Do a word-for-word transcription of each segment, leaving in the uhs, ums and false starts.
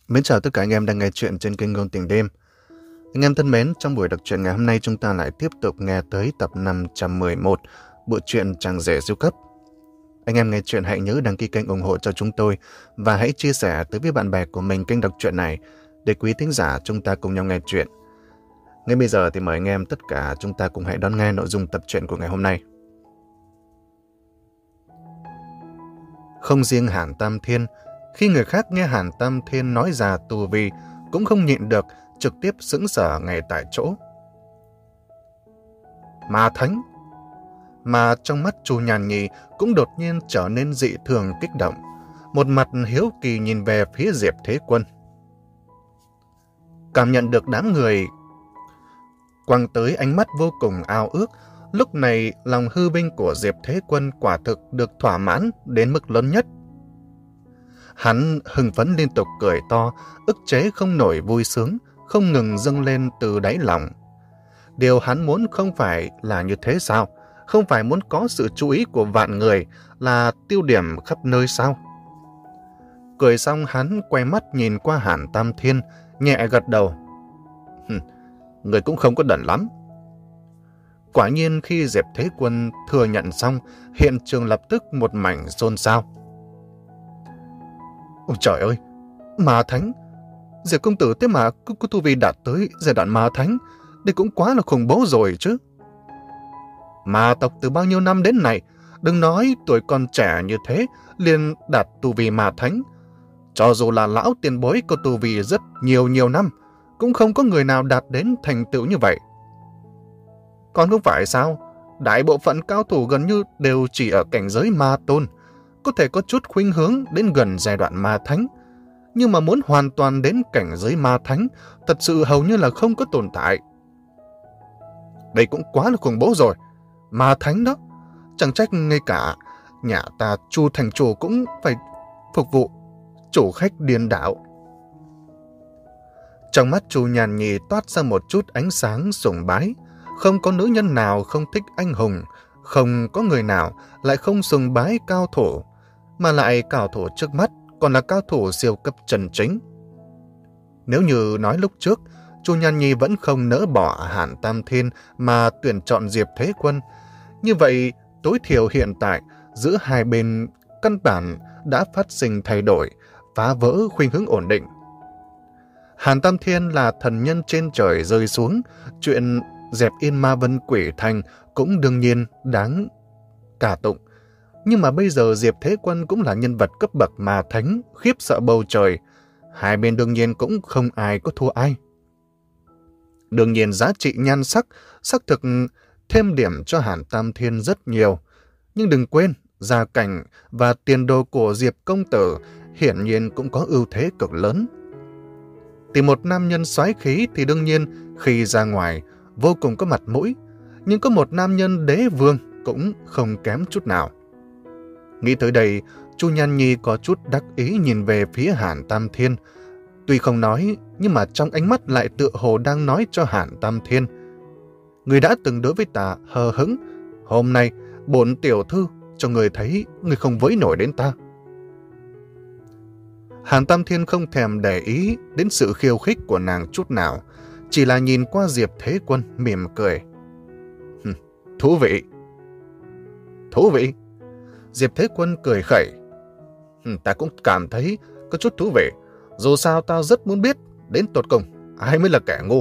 Mến chào tất cả anh em đang nghe chuyện trên kênh Ngôn Tình Đêm. Anh em thân mến, trong buổi đọc truyện ngày hôm nay chúng ta lại tiếp tục nghe tới tập năm trăm mười một bộ truyện Chàng Rể Siêu Cấp. Anh em nghe chuyện hãy nhớ đăng ký kênh ủng hộ cho chúng tôi và hãy chia sẻ tới với bạn bè của mình kênh đọc truyện này để quý thính giả chúng ta cùng nhau nghe chuyện. Ngay bây giờ thì mời anh em tất cả chúng ta cùng hãy đón nghe nội dung tập truyện của ngày hôm nay. Không riêng Hàn Tam Thiên, khi người khác nghe Hàn Tam Thiên nói ra tu vi cũng không nhịn được, trực tiếp sững sờ ngay tại chỗ. Ma Thánh! Mà trong mắt Chu Nhàn Nhi cũng đột nhiên trở nên dị thường kích động, một mặt hiếu kỳ nhìn về phía Diệp Thế Quân. Cảm nhận được đám người quăng tới ánh mắt vô cùng ao ước, lúc này lòng hư vinh của Diệp Thế Quân quả thực được thỏa mãn đến mức lớn nhất. Hắn hưng phấn liên tục cười to, ức chế không nổi vui sướng, không ngừng dâng lên từ đáy lòng. Điều hắn muốn không phải là như thế sao? Không phải muốn có sự chú ý của vạn người, là tiêu điểm khắp nơi sao? Cười xong hắn quay mắt nhìn qua Hàn Tam Thiên, nhẹ gật đầu. Người cũng không có đần lắm. Quả nhiên khi Diệp Thế Quân thừa nhận xong, hiện trường lập tức một mảnh xôn xao. Ôi trời ơi! Ma Thánh! Diệp công tử thế mà cứ, cứ tu vi đạt tới giai đoạn Ma Thánh, đây cũng quá là khủng bố rồi chứ. Ma tộc từ bao nhiêu năm đến nay, đừng nói tuổi còn trẻ như thế, liền đạt tu vi Ma Thánh. Cho dù là lão tiền bối có tu vi rất nhiều nhiều năm, cũng không có người nào đạt đến thành tựu như vậy. Còn không phải sao? Đại bộ phận cao thủ gần như đều chỉ ở cảnh giới Ma Tôn, có thể có chút khuynh hướng đến gần giai đoạn Ma Thánh. Nhưng mà muốn hoàn toàn đến cảnh giới Ma Thánh, thật sự hầu như là không có tồn tại. Đây cũng quá là khủng bố rồi. Ma Thánh đó, chẳng trách ngay cả nhà ta Chu thành chủ cũng phải phục vụ chủ khách điên đảo. Trong mắt Chu Nhàn Nhi toát ra một chút ánh sáng sùng bái. Không có nữ nhân nào không thích anh hùng, không có người nào lại không sùng bái cao thủ, mà lại cao thủ trước mắt còn là cao thủ siêu cấp chân chính. Nếu như nói lúc trước, Chu Nhàn Nhi vẫn không nỡ bỏ Hàn Tam Thiên mà tuyển chọn Diệp Thế Quân, như vậy tối thiểu hiện tại giữa hai bên căn bản đã phát sinh thay đổi, phá vỡ khuynh hướng ổn định. Hàn Tam Thiên là thần nhân trên trời rơi xuống, chuyện dẹp yên Ma Vân Quỷ Thành cũng đương nhiên đáng cả tụng. Nhưng mà bây giờ Diệp Thế Quân cũng là nhân vật cấp bậc Ma Thánh, khiếp sợ bầu trời. Hai bên đương nhiên cũng không ai có thua ai. Đương nhiên giá trị nhan sắc, xác thực thêm điểm cho Hàn Tam Thiên rất nhiều. Nhưng đừng quên, gia cảnh và tiền đồ của Diệp công tử hiển nhiên cũng có ưu thế cực lớn. Tìm một nam nhân soái khí thì đương nhiên khi ra ngoài vô cùng có mặt mũi, nhưng có một nam nhân đế vương cũng không kém chút nào. Nghĩ tới đây, Chu Nhàn Nhi có chút đắc ý nhìn về phía Hàn Tam Thiên. Tuy không nói, nhưng mà trong ánh mắt lại tựa hồ đang nói cho Hàn Tam Thiên. Người đã từng đối với ta hờ hững, hôm nay bổn tiểu thư cho người thấy người không với nổi đến ta. Hàn Tam Thiên không thèm để ý đến sự khiêu khích của nàng chút nào, chỉ là nhìn qua Diệp Thế Quân mỉm cười. Thú vị! Thú vị! Diệp Thế Quân cười khẩy. Ta cũng cảm thấy có chút thú vị, dù sao tao rất muốn biết đến tột cùng ai mới là kẻ ngu.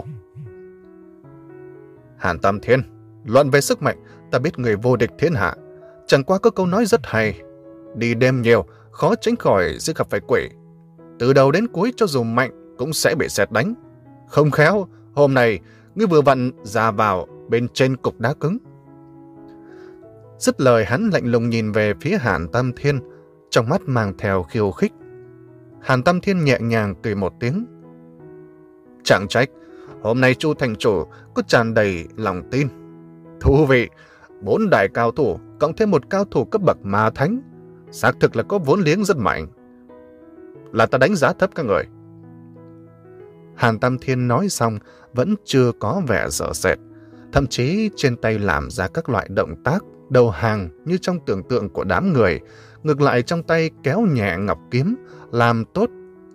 Hàn Tam Thiên, luận về sức mạnh, ta biết người vô địch thiên hạ. Chẳng qua có câu nói rất hay, đi đêm nhiều, khó tránh khỏi sẽ gặp phải quỷ. Từ đầu đến cuối cho dù mạnh cũng sẽ bị sét đánh. Không khéo, hôm nay ngươi vừa vặn ra vào bên trên cục đá cứng. Dứt lời hắn lạnh lùng nhìn về phía Hàn Tam Thiên, trong mắt mang theo khiêu khích. Hàn Tam Thiên nhẹ nhàng cười một tiếng. Chẳng trách, hôm nay Chu thành chủ có tràn đầy lòng tin. Thú vị, bốn đại cao thủ cộng thêm một cao thủ cấp bậc Ma Thánh, xác thực là có vốn liếng rất mạnh. Là ta đánh giá thấp các người. Hàn Tam Thiên nói xong vẫn chưa có vẻ sợ sệt, thậm chí trên tay làm ra các loại động tác đầu hàng như trong tưởng tượng của đám người, ngược lại trong tay kéo nhẹ ngọc kiếm, làm tốt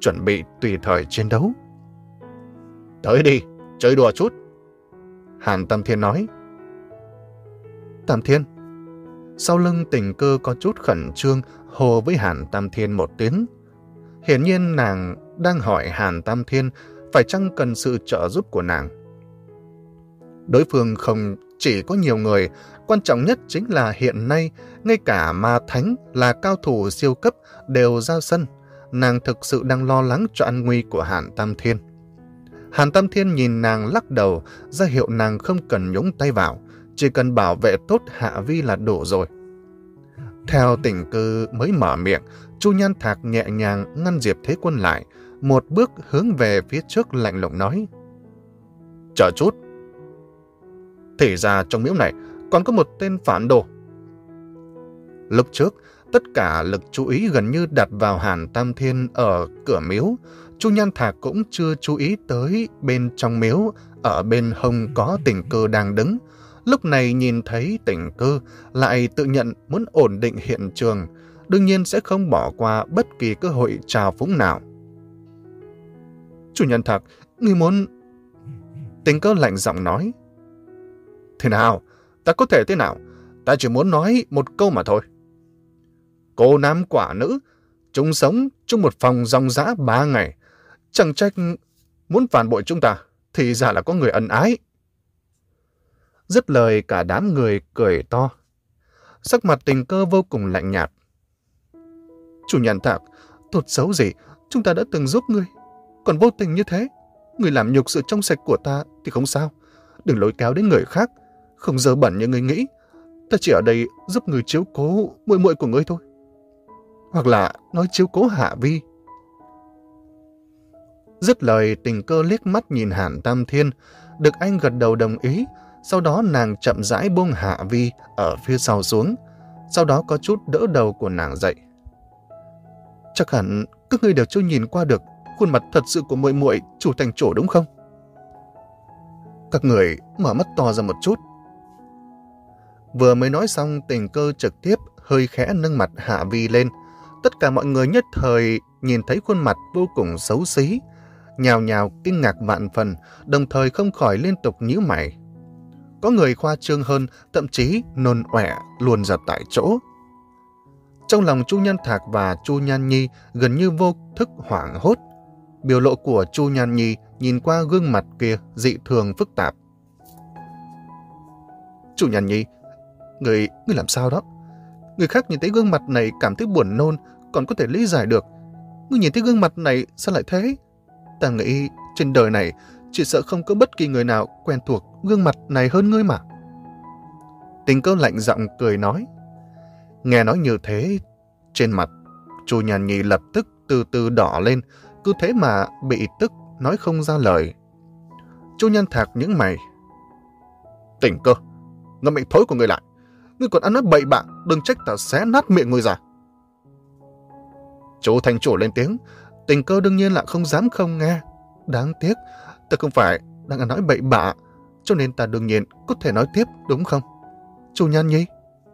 chuẩn bị tùy thời chiến đấu. Tới đi, chơi đùa chút. Hàn Tam Thiên nói. Tam Thiên. Sau lưng Tình Cơ có chút khẩn trương hô với Hàn Tam Thiên một tiếng. Hiển nhiên nàng đang hỏi Hàn Tam Thiên phải chăng cần sự trợ giúp của nàng. Đối phương không chỉ có nhiều người, quan trọng nhất chính là hiện nay ngay cả ma thánh là cao thủ siêu cấp đều ra sân. Nàng thực sự đang lo lắng cho an nguy của Hàn Tam Thiên. Hàn Tam Thiên nhìn nàng lắc đầu, ra hiệu nàng không cần nhúng tay vào, chỉ cần bảo vệ tốt Hạ Vi là đủ rồi. Theo Tình Cơ mới mở miệng, Chu Nhan Thạc nhẹ nhàng ngăn Diệp Thế Quân lại, một bước hướng về phía trước lạnh lùng nói. Chờ chút. Thì ra trong miếu này còn có một tên phản đồ. Lúc trước, tất cả lực chú ý gần như đặt vào Hàn Tam Thiên ở cửa miếu. Chu Nhan Thạc cũng chưa chú ý tới bên trong miếu, ở bên hông có Tình Cơ đang đứng. Lúc này nhìn thấy Tình Cơ, lại tự nhận muốn ổn định hiện trường, đương nhiên sẽ không bỏ qua bất kỳ cơ hội trào phúng nào. Chu Nhan Thạc, ngươi muốn... Tình Cơ lạnh giọng nói. Thế nào? Ta có thể thế nào? Ta chỉ muốn nói một câu mà thôi. Cô nam quả nữ, chúng sống chung một phòng dòng dã ba ngày. Chẳng trách muốn phản bội chúng ta, thì ra là có người ân ái. Dứt lời cả đám người cười to. Sắc mặt Tình Cơ vô cùng lạnh nhạt. Chủ Nhan Thạc, tốt xấu gì, chúng ta đã từng giúp ngươi. Còn vô tình như thế, ngươi làm nhục sự trong sạch của ta thì không sao. Đừng lôi kéo đến người khác, không dơ bẩn như ngươi nghĩ. Ta chỉ ở đây giúp ngươi chiếu cố muội muội của ngươi thôi. Hoặc là nói chiếu cố Hạ Vi. Dứt lời, Tình Cơ liếc mắt nhìn Hàn Tam Thiên, được anh gật đầu đồng ý. Sau đó nàng chậm rãi buông Hạ Vi ở phía sau xuống, sau đó có chút đỡ đầu của nàng dậy. Chắc hẳn các ngươi đều chưa nhìn qua được khuôn mặt thật sự của muội muội chủ thành chủ đúng không? Các người mở mắt to ra một chút. Vừa mới nói xong, Tình Cơ trực tiếp hơi khẽ nâng mặt Hạ Vi lên. Tất cả mọi người nhất thời nhìn thấy khuôn mặt vô cùng xấu xí, nhào nhào kinh ngạc vạn phần, đồng thời không khỏi liên tục nhíu mày. Có người khoa trương hơn, thậm chí nôn ọe luồn ra tại chỗ. Trong lòng Chu Nhan Thạc và Chu Nhan Nhi gần như vô thức hoảng hốt. Biểu lộ của Chu Nhan Nhi nhìn qua gương mặt kia dị thường phức tạp. Chu Nhan Nhi, người, người làm sao đó? Người khác nhìn thấy gương mặt này cảm thấy buồn nôn, còn có thể lý giải được. Ngươi nhìn thấy gương mặt này sao lại thế? Ta nghĩ trên đời này chỉ sợ không có bất kỳ người nào quen thuộc gương mặt này hơn ngươi mà. Tình Cơ lạnh giọng cười nói. Nghe nói như thế, trên mặt Chu Nhan Nhi lập tức từ từ đỏ lên, cứ thế mà bị tức nói không ra lời. Chu Nhan Thạc nhướng mày. Tình Cơ, ngậm miệng thối của ngươi lại. Ngươi còn ăn nói bậy bạ, đừng trách ta xé nát miệng ngươi ra. Chủ thành chủ lên tiếng. Tình Cơ đương nhiên là không dám không nghe. Đáng tiếc, ta không phải đang ăn nói bậy bạ, cho nên ta đương nhiên có thể nói tiếp, đúng không? Chu Nhan Nhi.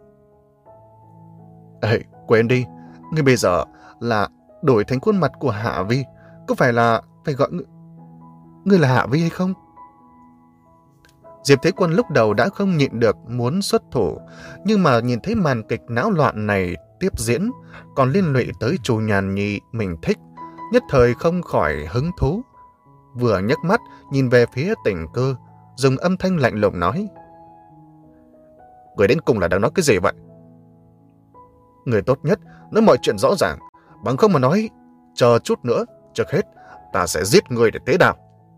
Ê, quên đi. Ngươi bây giờ là đổi thành khuôn mặt của Hạ Vi. Có phải là phải gọi ngươi, ngươi là Hạ Vi hay không? Diệp Thế Quân lúc đầu đã không nhịn được muốn xuất thủ, nhưng mà nhìn thấy màn kịch náo loạn này tiếp diễn, còn liên lụy tới Chu Nhan Nhi mình thích, nhất thời không khỏi hứng thú. Vừa nhấc mắt nhìn về phía Tình Cơ, dùng âm thanh lạnh lùng nói. Người đến cùng là đang nói cái gì vậy? Người tốt nhất nói mọi chuyện rõ ràng, bằng không mà nói, chờ chút nữa, trước hết, ta sẽ giết người để tế đào.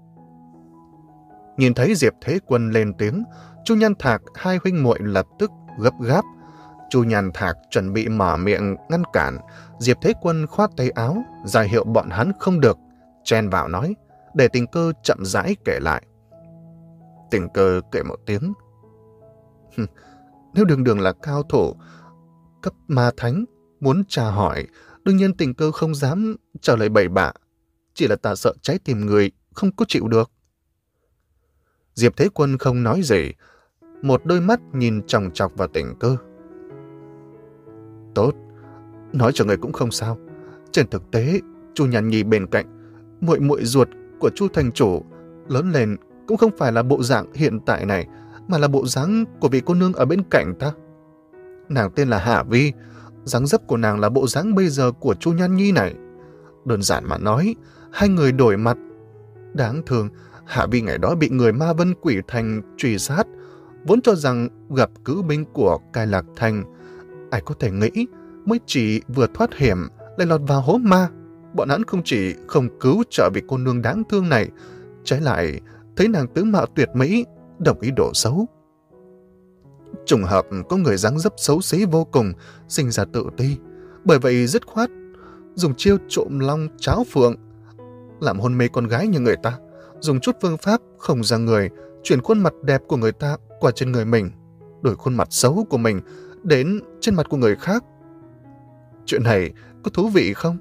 Nhìn thấy Diệp Thế Quân lên tiếng, Chu Nhan Thạc hai huynh muội lập tức gấp gáp. Chu Nhan Thạc chuẩn bị mở miệng ngăn cản, Diệp Thế Quân khoát tay áo, ra hiệu bọn hắn không được, chen vào nói, để Tình Cơ chậm rãi kể lại. Tình Cơ kể một tiếng. Nếu đường đường là cao thủ cấp ma thánh muốn tra hỏi, đương nhiên Tình Cơ không dám trả lời bậy bạ, chỉ là ta sợ trái tim người không có chịu được. Diệp Thế Quân không nói gì, một đôi mắt nhìn chòng chọc vào Tình Cơ. Tốt, nói cho người cũng không sao. Trên thực tế, Chu Nhan Nhi bên cạnh, muội muội ruột của Chu thành chủ, lớn lên cũng không phải là bộ dạng hiện tại này, mà là bộ dáng của vị cô nương ở bên cạnh ta. Nàng tên là Hạ Vi, dáng dấp của nàng là bộ dáng bây giờ của Chu Nhan Nhi này. Đơn giản mà nói, hai người đổi mặt. Đáng thương, Hạ Vi ngày đó bị người Ma Vân Quỷ Thành truy sát, vốn cho rằng gặp cứu binh của Cai Lạc Thành. Ai có thể nghĩ, mới chỉ vừa thoát hiểm lại lọt vào hố ma. Bọn hắn không chỉ không cứu trợ vị cô nương đáng thương này, trái lại thấy nàng tướng mạo tuyệt mỹ, đồng ý đồ xấu. Trùng hợp có người dáng dấp xấu xí vô cùng, sinh ra tự ti, bởi vậy dứt khoát dùng chiêu trộm long cháo phượng, làm hôn mê con gái như người ta, dùng chút phương pháp không ra người, chuyển khuôn mặt đẹp của người ta qua trên người mình, đổi khuôn mặt xấu của mình đến trên mặt của người khác. Chuyện này có thú vị không?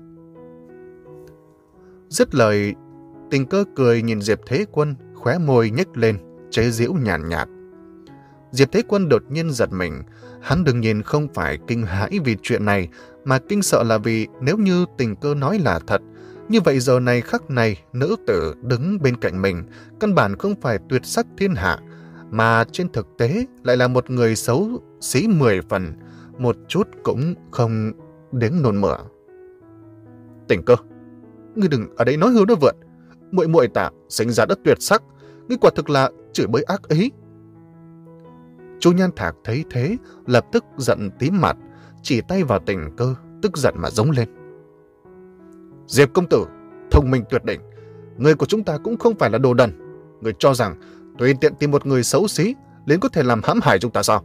Dứt lời, Tình Cơ cười nhìn Diệp Thế Quân, khóe môi nhếch lên, chế giễu nhàn nhạt, nhạt. Diệp Thế Quân đột nhiên giật mình. Hắn đừng nhìn không phải kinh hãi vì chuyện này, mà kinh sợ là vì nếu như Tình Cơ nói là thật, như vậy giờ này khắc này nữ tử đứng bên cạnh mình căn bản không phải tuyệt sắc thiên hạ, mà trên thực tế lại là một người xấu xí mười phần, một chút cũng không đến nôn mửa. Tình Cơ, ngươi đừng ở đây nói hưu nói vượn. Muội muội ta sinh ra đất tuyệt sắc, ngươi quả thực là chửi bới ác ý. Chu Nhan Thạc thấy thế, lập tức giận tím mặt, chỉ tay vào Tình Cơ, tức giận mà giống lên. Diệp công tử, thông minh tuyệt đỉnh, người của chúng ta cũng không phải là đồ đần. Người cho rằng tùy tiện tìm một người xấu xí liền có thể làm hãm hại chúng ta sao?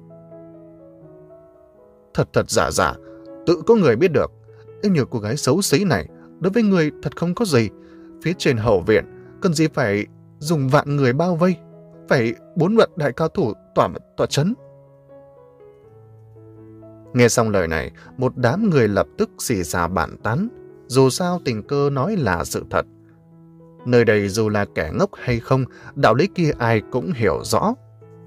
Thật thật giả giả, tự có người biết được. Em nhiều cô gái xấu xí này, đối với người thật không có gì. Phía trên hậu viện, cần gì phải dùng vạn người bao vây, phải bốn vạn đại cao thủ tỏa tỏa chấn. Nghe xong lời này, một đám người lập tức xì xà bàn tán. Dù sao Tình Cơ nói là sự thật. Nơi đây dù là kẻ ngốc hay không, đạo lý kia ai cũng hiểu rõ.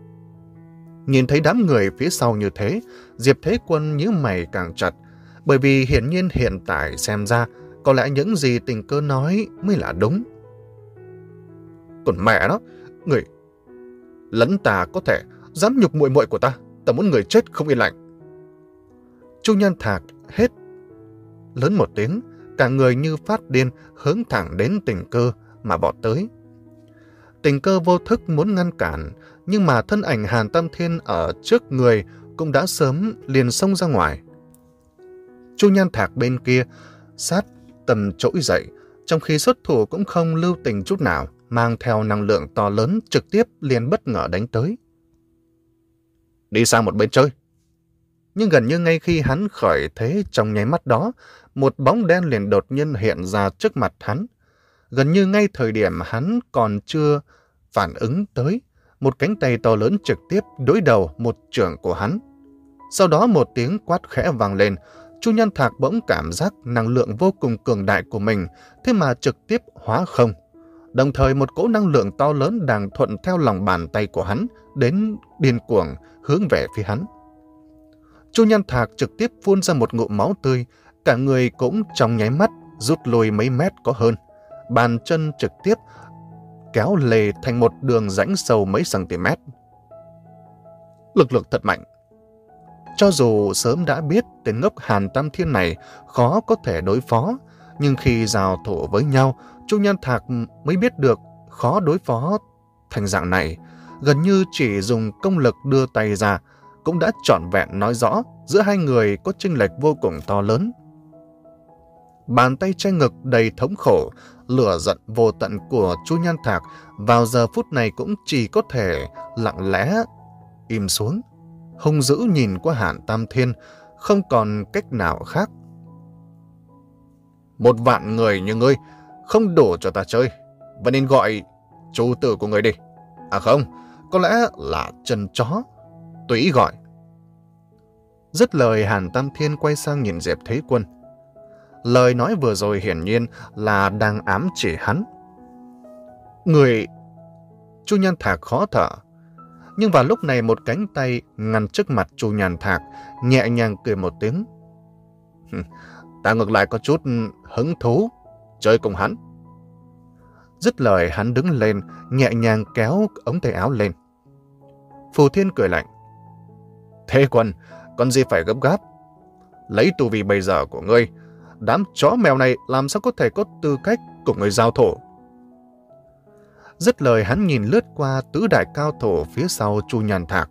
Nhìn thấy đám người phía sau như thế, Diệp Thế Quân nhíu mày càng chặt, bởi vì hiển nhiên hiện tại xem ra có lẽ những gì Tình Cơ nói mới là đúng. Còn mẹ nó, người lẫn ta có thể dám nhục muội muội của ta, ta muốn người chết không yên lành. Chu Nhan Thạc hết lớn một tiếng, cả người như phát điên hướng thẳng đến Tình Cơ mà vọt tới. Tình Cơ vô thức muốn ngăn cản, nhưng mà thân ảnh Hàn Tam Thiên ở trước người cũng đã sớm liền xông ra ngoài. Chu Nhan Thạc bên kia sát tầm trỗi dậy, trong khi xuất thủ cũng không lưu tình chút nào, mang theo năng lượng to lớn trực tiếp liền bất ngờ đánh tới. Đi sang một bên chơi. Nhưng gần như ngay khi hắn khởi thế trong nháy mắt đó, một bóng đen liền đột nhiên hiện ra trước mặt hắn. Gần như ngay thời điểm hắn còn chưa phản ứng tới, một cánh tay to lớn trực tiếp đối đầu một chưởng của hắn. Sau đó một tiếng quát khẽ vang lên, Chu Nhan Thạc bỗng cảm giác năng lượng vô cùng cường đại của mình, thế mà trực tiếp hóa không. Đồng thời một cỗ năng lượng to lớn đang thuận theo lòng bàn tay của hắn, đến điên cuồng hướng về phía hắn. Chu Nhan Thạc trực tiếp phun ra một ngụm máu tươi, cả người cũng trong nháy mắt rút lui mấy mét có hơn. Bàn chân trực tiếp kéo lề thành một đường rãnh sâu mấy cm. Lực lượng thật mạnh. Cho dù sớm đã biết tên ngốc Hàn Tam Thiên này khó có thể đối phó, nhưng khi giao thủ với nhau, Chu Nhan Thạc mới biết được khó đối phó thành dạng này. Gần như chỉ dùng công lực đưa tay ra, cũng đã trọn vẹn nói rõ giữa hai người có chênh lệch vô cùng to lớn. Bàn tay che ngực đầy thống khổ, lửa giận vô tận của Chu Nhan Thạc vào giờ phút này cũng chỉ có thể lặng lẽ im xuống, hung dữ nhìn qua Hàn Tam Thiên, không còn cách nào khác. Một vạn người như ngươi không đủ cho ta chơi, và nên gọi chủ tử của người đi. À không, có lẽ là chân chó, tùy ý gọi. Dứt lời, Hàn Tam Thiên quay sang nhìn Diệp Thế Quân. Lời nói vừa rồi hiển nhiên là đang ám chỉ hắn. Người... Chu Nhan Thạc khó thở. Nhưng vào lúc này một cánh tay ngăn trước mặt Chu Nhan Thạc, nhẹ nhàng cười một tiếng. Ta ngược lại có chút hứng thú chơi cùng hắn. Dứt lời hắn đứng lên, nhẹ nhàng kéo ống tay áo lên. Phù Thiên cười lạnh. Thế Quân, còn gì phải gấp gáp? Lấy tu vi bây giờ của ngươi, đám chó mèo này làm sao có thể có tư cách cùng người giao thủ? Dứt lời hắn nhìn lướt qua tứ đại cao thủ phía sau Chu Nhan Thạc.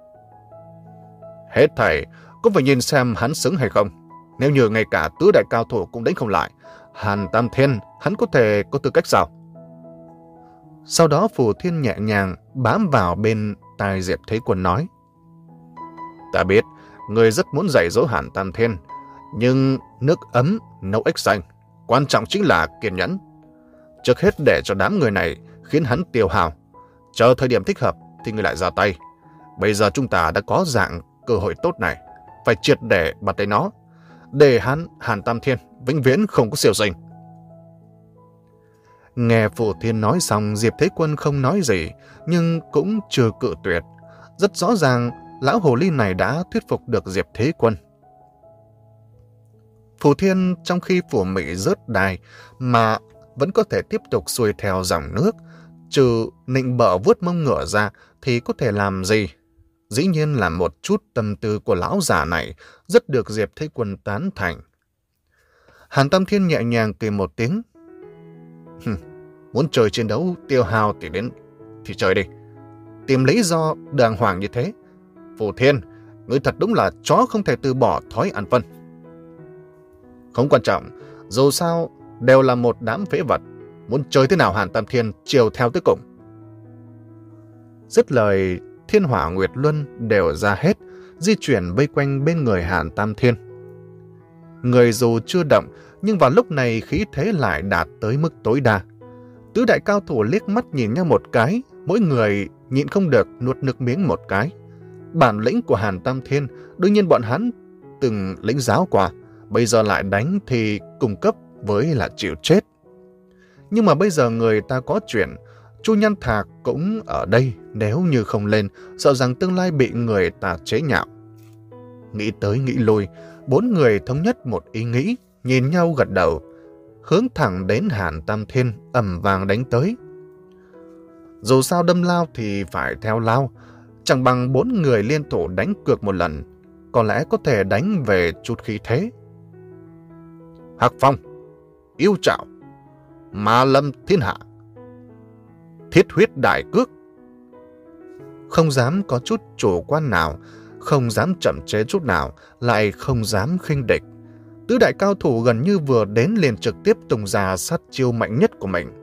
Hết thảy cũng phải nhìn xem hắn xứng hay không. Nếu như ngay cả tứ đại cao thủ cũng đánh không lại, Hàn Tam Thiên hắn có thể có tư cách sao? Sau đó Phù Thiên nhẹ nhàng bám vào bên tai Diệp Thế Quân nói. Ta biết, ngươi rất muốn dạy dỗ Hàn Tam Thiên, nhưng nước ấm nấu ếch xanh, quan trọng chính là kiên nhẫn. Trước hết để cho đám người này khiến hắn tiêu hào, chờ thời điểm thích hợp thì ngươi lại ra tay. Bây giờ chúng ta đã có dạng cơ hội tốt này, phải triệt để bắt lấy nó, để hắn Hàn Tam Thiên vĩnh viễn không có siêu sinh. Nghe Phù Thiên nói xong, Diệp Thế Quân không nói gì, nhưng cũng chưa cự tuyệt. Rất rõ ràng, lão hồ ly này đã thuyết phục được Diệp Thế Quân. Phù Thiên trong khi Phù Mị rớt đài mà vẫn có thể tiếp tục xuôi theo dòng nước, trừ nịnh bợ vuốt mông ngựa ra thì có thể làm gì? Dĩ nhiên là một chút tâm tư của lão già này rất được Diệp Thế Quân tán thành. Hàn Tam Thiên nhẹ nhàng cười một tiếng. Muốn chơi chiến đấu tiêu hao thì đến thì chơi đi. Tìm lý do đàng hoàng như thế. Phù Thiên, ngươi thật đúng là chó không thể từ bỏ thói ăn phân. Không quan trọng, dù sao đều là một đám phế vật. Muốn chơi thế nào Hàn Tam Thiên chiều theo tới cùng. Dứt lời, Thiên Hỏa Nguyệt Luân đều ra hết, di chuyển vây quanh bên người Hàn Tam Thiên. Người dù chưa động, nhưng vào lúc này khí thế lại đạt tới mức tối đa. Tứ đại cao thủ liếc mắt nhìn nhau một cái, mỗi người nhịn không được nuốt nước miếng một cái. Bản lĩnh của Hàn Tam Thiên, đương nhiên bọn hắn từng lĩnh giáo qua, bây giờ lại đánh thì cùng cấp với là chịu chết. Nhưng mà bây giờ người ta có chuyện, Chu Nhan Thạc cũng ở đây, nếu như không lên, sợ rằng tương lai bị người ta chế nhạo. Nghĩ tới nghĩ lui, bốn người thống nhất một ý nghĩ, nhìn nhau gật đầu, hướng thẳng đến Hàn Tam Thiên ầm vàng đánh tới. Dù sao đâm lao thì phải theo lao, chẳng bằng bốn người liên thủ đánh cược một lần, có lẽ có thể đánh về chút khí thế. Hạc Phong, Yêu Trạo, Ma Lâm Thiên Hạ, Thiết Huyết Đại Cước. Không dám có chút chủ quan nào, không dám chậm chế chút nào, lại không dám khinh địch. Tứ đại cao thủ gần như vừa đến liền trực tiếp tung ra sát chiêu mạnh nhất của mình.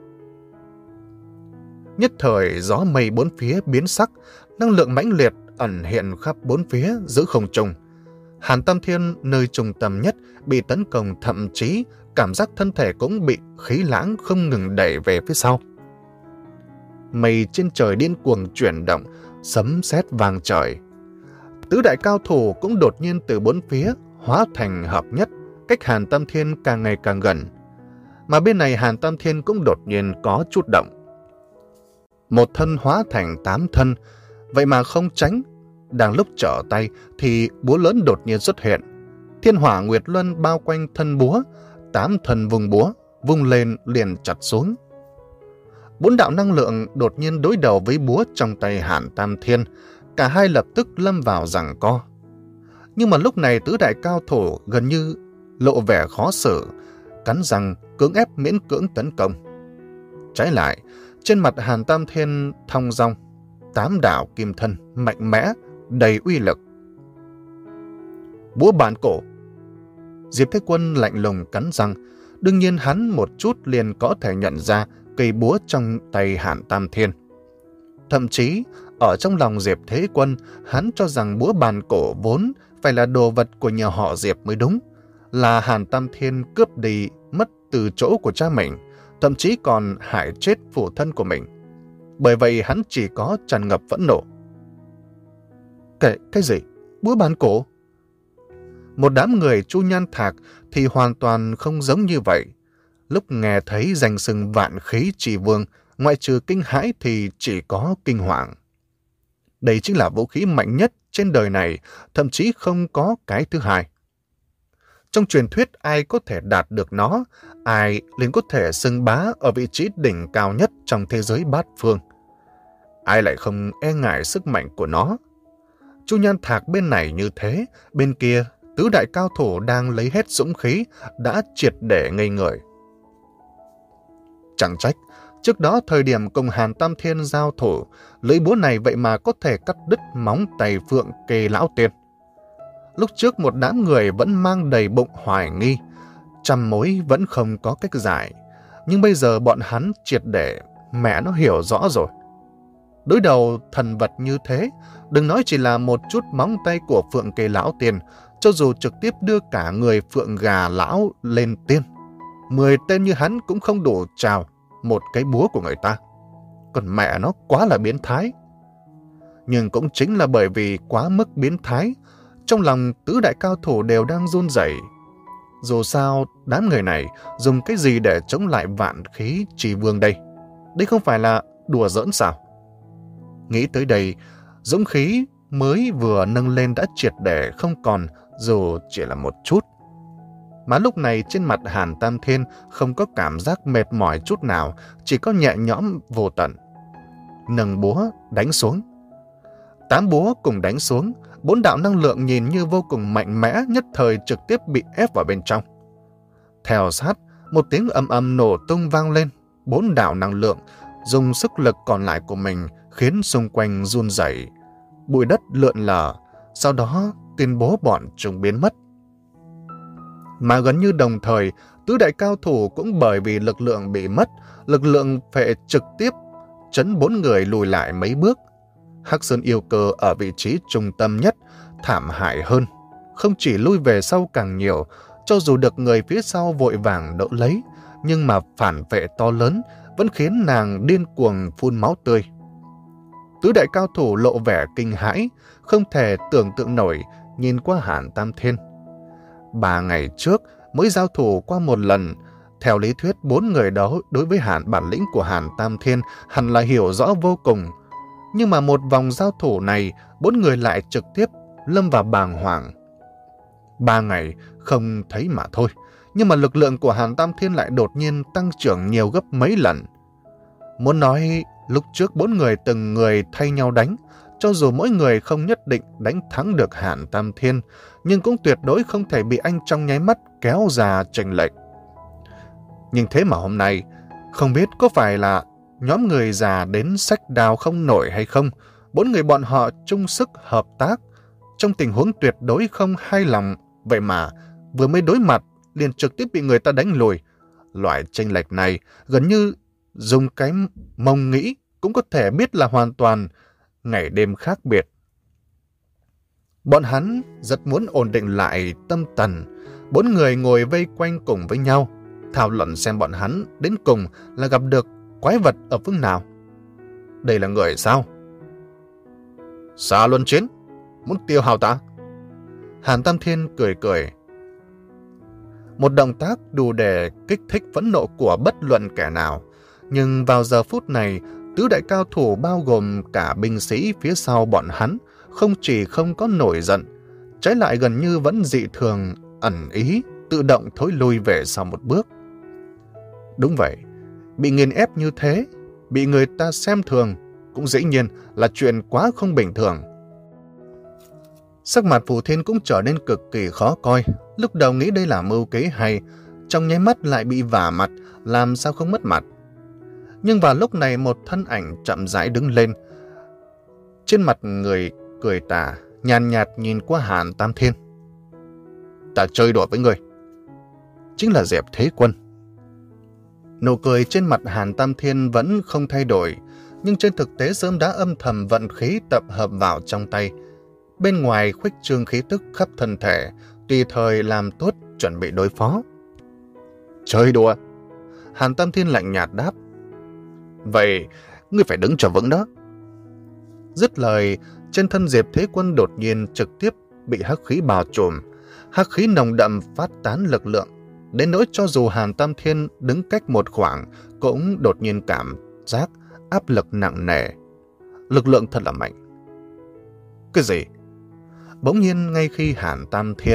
Nhất thời gió mây bốn phía biến sắc, năng lượng mãnh liệt ẩn hiện khắp bốn phía giữa không trung. Hàn Tam Thiên nơi trung tâm nhất bị tấn công, thậm chí cảm giác thân thể cũng bị khí lãng không ngừng đẩy về phía sau. Mây trên trời điên cuồng chuyển động, sấm sét vang trời. Tứ đại cao thủ cũng đột nhiên từ bốn phía hóa thành hợp nhất, cách Hàn Tam Thiên càng ngày càng gần. Mà bên này Hàn Tam Thiên cũng đột nhiên có chút động. Một thân hóa thành tám thân, vậy mà không tránh. Đang lúc trở tay thì búa lớn đột nhiên xuất hiện. Thiên Hỏa Nguyệt Luân bao quanh thân búa, tám thân vùng búa, vung lên liền chặt xuống. Bốn đạo năng lượng đột nhiên đối đầu với búa trong tay Hàn Tam Thiên, cả hai lập tức lâm vào giằng co. Nhưng mà lúc này tứ đại cao thủ gần như lộ vẻ khó xử, cắn răng cưỡng ép miễn cưỡng tấn công. Trái lại, trên mặt Hàn Tam Thiên thong dong, tám đạo kim thân mạnh mẽ, đầy uy lực. Búa bản cổ. Diệp Thế Quân lạnh lùng cắn răng, đương nhiên hắn một chút liền có thể nhận ra cây búa trong tay Hàn Tam Thiên. Thậm chí, ở trong lòng Diệp Thế Quân, hắn cho rằng búa bàn cổ vốn phải là đồ vật của nhà họ Diệp mới đúng, là Hàn Tam Thiên cướp đi mất từ chỗ của cha mình, thậm chí còn hại chết phụ thân của mình. Bởi vậy hắn chỉ có tràn ngập phẫn nộ. Cái, cái gì? Búa bàn cổ? Một đám người Chu Nhan Thạc thì hoàn toàn không giống như vậy. Lúc nghe thấy danh xưng vạn khí trì vương, ngoại trừ kinh hãi thì chỉ có kinh hoàng. Đây chính là vũ khí mạnh nhất trên đời này, thậm chí không có cái thứ hai. Trong truyền thuyết ai có thể đạt được nó, ai liền có thể xưng bá ở vị trí đỉnh cao nhất trong thế giới bát phương. Ai lại không e ngại sức mạnh của nó? Chu Nhan Thạc bên này như thế, bên kia tứ đại cao thủ đang lấy hết dũng khí đã triệt để ngây người. Chẳng trách, trước đó thời điểm cùng Hàn Tam Thiên giao thủ, lưỡi búa này vậy mà có thể cắt đứt móng tay Phượng Kê lão tiên. Lúc trước một đám người vẫn mang đầy bụng hoài nghi, trăm mối vẫn không có cách giải, nhưng bây giờ bọn hắn triệt để, mẹ nó hiểu rõ rồi. Đối đầu thần vật như thế, đừng nói chỉ là một chút móng tay của Phượng Kê lão tiên, cho dù trực tiếp đưa cả người Phượng Gà lão lên tiên, mười tên như hắn cũng không đủ chào một cái búa của người ta. Còn mẹ nó quá là biến thái. Nhưng cũng chính là bởi vì quá mức biến thái, trong lòng tứ đại cao thủ đều đang run rẩy. Dù sao, đám người này dùng cái gì để chống lại vạn khí trì vương đây? Đây không phải là đùa giỡn sao? Nghĩ tới đây, dũng khí mới vừa nâng lên đã triệt để không còn, dù chỉ là một chút. Mà lúc này trên mặt Hàn Tam Thiên không có cảm giác mệt mỏi chút nào, chỉ có nhẹ nhõm vô tận. Nâng búa đánh xuống. Tám búa cùng đánh xuống, bốn đạo năng lượng nhìn như vô cùng mạnh mẽ nhất thời trực tiếp bị ép vào bên trong. Theo sát, một tiếng ầm ầm nổ tung vang lên, bốn đạo năng lượng dùng sức lực còn lại của mình khiến xung quanh run rẩy, bụi đất lượn lờ, sau đó tuyên bố bọn chúng biến mất. Mà gần như đồng thời, tứ đại cao thủ cũng bởi vì lực lượng bị mất, lực lượng phệ trực tiếp chấn bốn người lùi lại mấy bước. Hắc Sơn Yêu Cơ ở vị trí trung tâm nhất, thảm hại hơn, không chỉ lui về sau càng nhiều, cho dù được người phía sau vội vàng đỡ lấy, nhưng mà phản vệ to lớn vẫn khiến nàng điên cuồng phun máu tươi. Tứ đại cao thủ lộ vẻ kinh hãi, không thể tưởng tượng nổi nhìn qua Hàn Tam Thiên. Ba ngày trước mới giao thủ qua một lần, theo lý thuyết bốn người đó đối với Hàn bản lĩnh của Hàn Tam Thiên hẳn là hiểu rõ vô cùng. Nhưng mà một vòng giao thủ này, bốn người lại trực tiếp lâm vào bàng hoàng. Ba ngày không thấy mà thôi, nhưng mà lực lượng của Hàn Tam Thiên lại đột nhiên tăng trưởng nhiều gấp mấy lần. Muốn nói lúc trước bốn người từng người thay nhau đánh, cho dù mỗi người không nhất định đánh thắng được Hàn Tam Thiên, nhưng cũng tuyệt đối không thể bị anh trong nháy mắt kéo ra chênh lệch. Nhưng thế mà hôm nay, không biết có phải là nhóm người già đến xách đào không nổi hay không, bốn người bọn họ chung sức hợp tác, trong tình huống tuyệt đối không hài lòng, vậy mà vừa mới đối mặt liền trực tiếp bị người ta đánh lùi. Loại chênh lệch này gần như dùng cái mông nghĩ cũng có thể biết là hoàn toàn ngày đêm khác biệt. Bọn hắn rất muốn ổn định lại tâm thần, bốn người ngồi vây quanh cùng với nhau, thảo luận xem bọn hắn đến cùng là gặp được quái vật ở phương nào. Đây là người sao? Xa luân chiến, muốn tiêu hao ta? Hàn Tam Thiên cười cười. Một động tác đủ để kích thích phẫn nộ của bất luận kẻ nào, nhưng vào giờ phút này, tứ đại cao thủ bao gồm cả binh sĩ phía sau bọn hắn không chỉ không có nổi giận, trái lại gần như vẫn dị thường ẩn ý, tự động thối lui về sau một bước. Đúng vậy, bị nghiền ép như thế, bị người ta xem thường, cũng dĩ nhiên là chuyện quá không bình thường. Sắc mặt Phù Thiên cũng trở nên cực kỳ khó coi, lúc đầu nghĩ đây là mưu kế hay, trong nháy mắt lại bị vả mặt, làm sao không mất mặt. Nhưng vào lúc này một thân ảnh chậm rãi đứng lên, trên mặt người cười tà, nhàn nhạt nhìn qua Hàn Tam Thiên. Ta chơi đùa với người. Chính là Diệp Thế Quân. Nụ cười trên mặt Hàn Tam Thiên vẫn không thay đổi, nhưng trên thực tế sớm đã âm thầm vận khí tập hợp vào trong tay. Bên ngoài khuếch trương khí tức khắp thân thể, tùy thời làm tốt chuẩn bị đối phó. Chơi đùa. Hàn Tam Thiên lạnh nhạt đáp. Vậy, ngươi phải đứng cho vững đó. Dứt lời, trên thân Diệp Thế Quân đột nhiên trực tiếp bị hắc khí bao trùm. Hắc khí nồng đậm phát tán lực lượng, đến nỗi cho dù Hàn Tam Thiên đứng cách một khoảng, cũng đột nhiên cảm giác áp lực nặng nề. Lực lượng thật là mạnh. Cái gì? Bỗng nhiên ngay khi Hàn Tam Thiên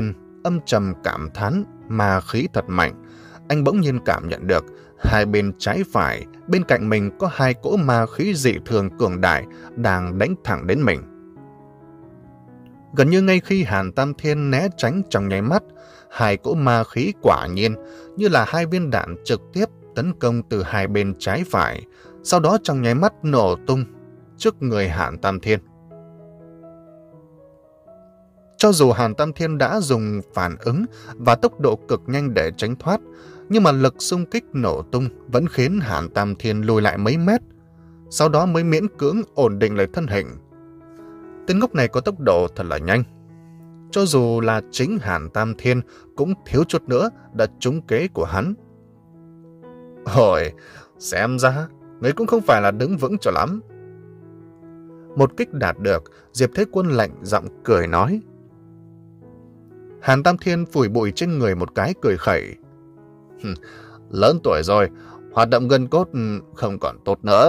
âm trầm cảm thán ma khí thật mạnh, anh bỗng nhiên cảm nhận được hai bên trái phải, bên cạnh mình có hai cỗ ma khí dị thường cường đại đang đánh thẳng đến mình. Gần như ngay khi Hàn Tam Thiên né tránh trong nháy mắt, hai cỗ ma khí quả nhiên như là hai viên đạn trực tiếp tấn công từ hai bên trái phải, sau đó trong nháy mắt nổ tung trước người Hàn Tam Thiên. Cho dù Hàn Tam Thiên đã dùng phản ứng và tốc độ cực nhanh để tránh thoát, nhưng mà lực xung kích nổ tung vẫn khiến Hàn Tam Thiên lùi lại mấy mét, sau đó mới miễn cưỡng ổn định lại thân hình. Tên ngốc này có tốc độ thật là nhanh. Cho dù là chính Hàn Tam Thiên cũng thiếu chút nữa đã trúng kế của hắn. Ôi, xem ra người cũng không phải là đứng vững cho lắm. Một kích đạt được, Diệp Thế Quân lạnh giọng cười nói. Hàn Tam Thiên phủi bụi trên người một cái cười khẩy. Lớn tuổi rồi, hoạt động gân cốt không còn tốt nữa.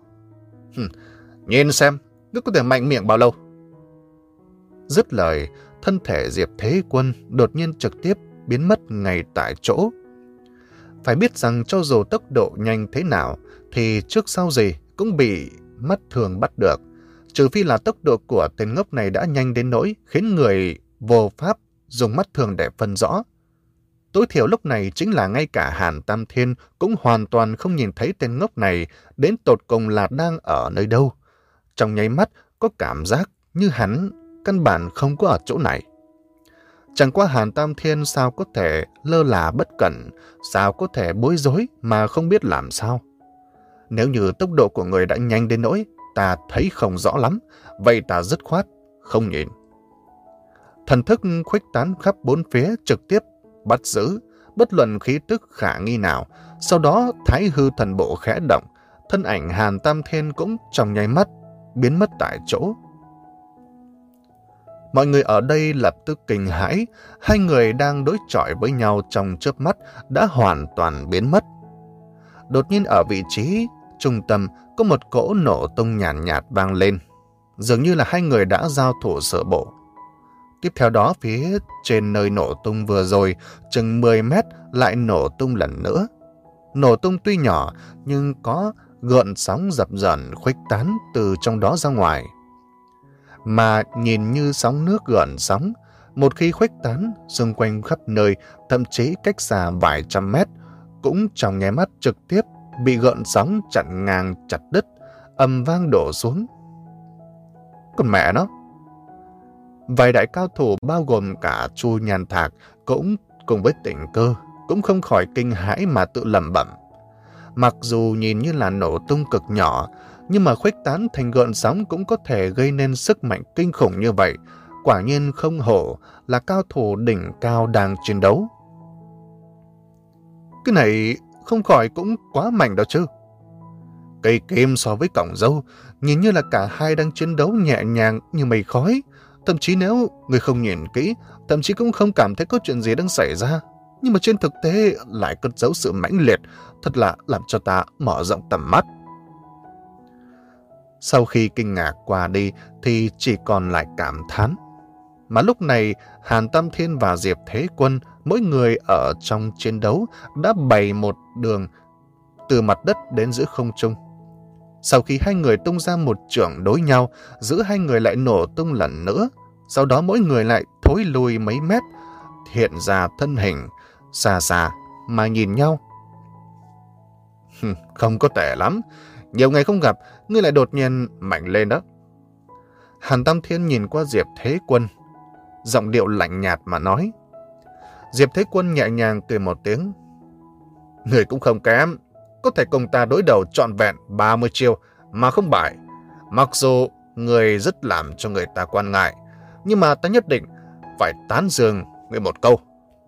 Nhìn xem, ngươi có thể mạnh miệng bao lâu? Dứt lời, thân thể Diệp Thế Quân đột nhiên trực tiếp biến mất ngay tại chỗ. Phải biết rằng cho dù tốc độ nhanh thế nào, thì trước sau gì cũng bị mắt thường bắt được, trừ phi là tốc độ của tên ngốc này đã nhanh đến nỗi khiến người vô pháp dùng mắt thường để phân rõ. Tối thiểu lúc này chính là ngay cả Hàn Tam Thiên cũng hoàn toàn không nhìn thấy tên ngốc này đến tột cùng là đang ở nơi đâu. Trong nháy mắt có cảm giác như hắn căn bản không có ở chỗ này. Chẳng qua Hàn Tam Thiên sao có thể lơ là bất cẩn, sao có thể bối rối mà không biết làm sao. Nếu như tốc độ của người đã nhanh đến nỗi ta thấy không rõ lắm, vậy ta dứt khoát không nhìn. Thần thức khuếch tán khắp bốn phía trực tiếp bắt giữ bất luận khí tức khả nghi nào, sau đó Thái Hư thần bộ khẽ động, thân ảnh Hàn Tam Thiên cũng trong nháy mắt biến mất tại chỗ. Mọi người ở đây lập tức kinh hãi, hai người đang đối chọi với nhau trong chớp mắt đã hoàn toàn biến mất. Đột nhiên ở vị trí trung tâm có một cỗ nổ tung nhàn nhạt, nhạt vang lên, dường như là hai người đã giao thủ sơ bộ. Tiếp theo đó phía trên nơi nổ tung vừa rồi, chừng mười mét lại nổ tung lần nữa. Nổ tung tuy nhỏ nhưng có gợn sóng dập dờn khuếch tán từ trong đó ra ngoài. Mà nhìn như sóng nước gợn sóng, một khi khuếch tán xung quanh khắp nơi, thậm chí cách xa vài trăm mét, cũng trong nháy mắt trực tiếp bị gợn sóng chặn ngang chặt đứt, ầm vang đổ xuống. Còn mẹ nó! Vài đại cao thủ bao gồm cả Chu Nhan Thạc cũng cùng với Tỉnh Cơ cũng không khỏi kinh hãi mà tự lẩm bẩm. Mặc dù nhìn như là nổ tung cực nhỏ, nhưng mà khuếch tán thành gợn sóng cũng có thể gây nên sức mạnh kinh khủng như vậy. Quả nhiên không hổ là cao thủ đỉnh cao đang chiến đấu. Cái này không khỏi cũng quá mạnh đó chứ. Cây kim so với cọng dâu, nhìn như là cả hai đang chiến đấu nhẹ nhàng như mây khói. Thậm chí nếu người không nhìn kỹ, thậm chí cũng không cảm thấy có chuyện gì đang xảy ra. Nhưng mà trên thực tế lại cất giấu sự mãnh liệt, thật là làm cho ta mở rộng tầm mắt. Sau khi kinh ngạc qua đi thì chỉ còn lại cảm thán. Mà lúc này Hàn Tam Thiên và Diệp Thế Quân, mỗi người ở trong chiến đấu đã bày một đường từ mặt đất đến giữa không trung. Sau khi hai người tung ra một chưởng đối nhau, giữa hai người lại nổ tung lần nữa. Sau đó mỗi người lại thối lùi mấy mét, hiện ra thân hình, xa xa mà nhìn nhau. Không có tệ lắm, nhiều ngày không gặp, ngươi lại đột nhiên mạnh lên đó. Hàn Tam Thiên nhìn qua Diệp Thế Quân, giọng điệu lạnh nhạt mà nói. Diệp Thế Quân nhẹ nhàng cười một tiếng. Người cũng không kém, có thể cùng ta đối đầu trọn vẹn ba mươi chiêu mà không bại. Mặc dù người rất làm cho người ta quan ngại, nhưng mà ta nhất định phải tán dương người một câu.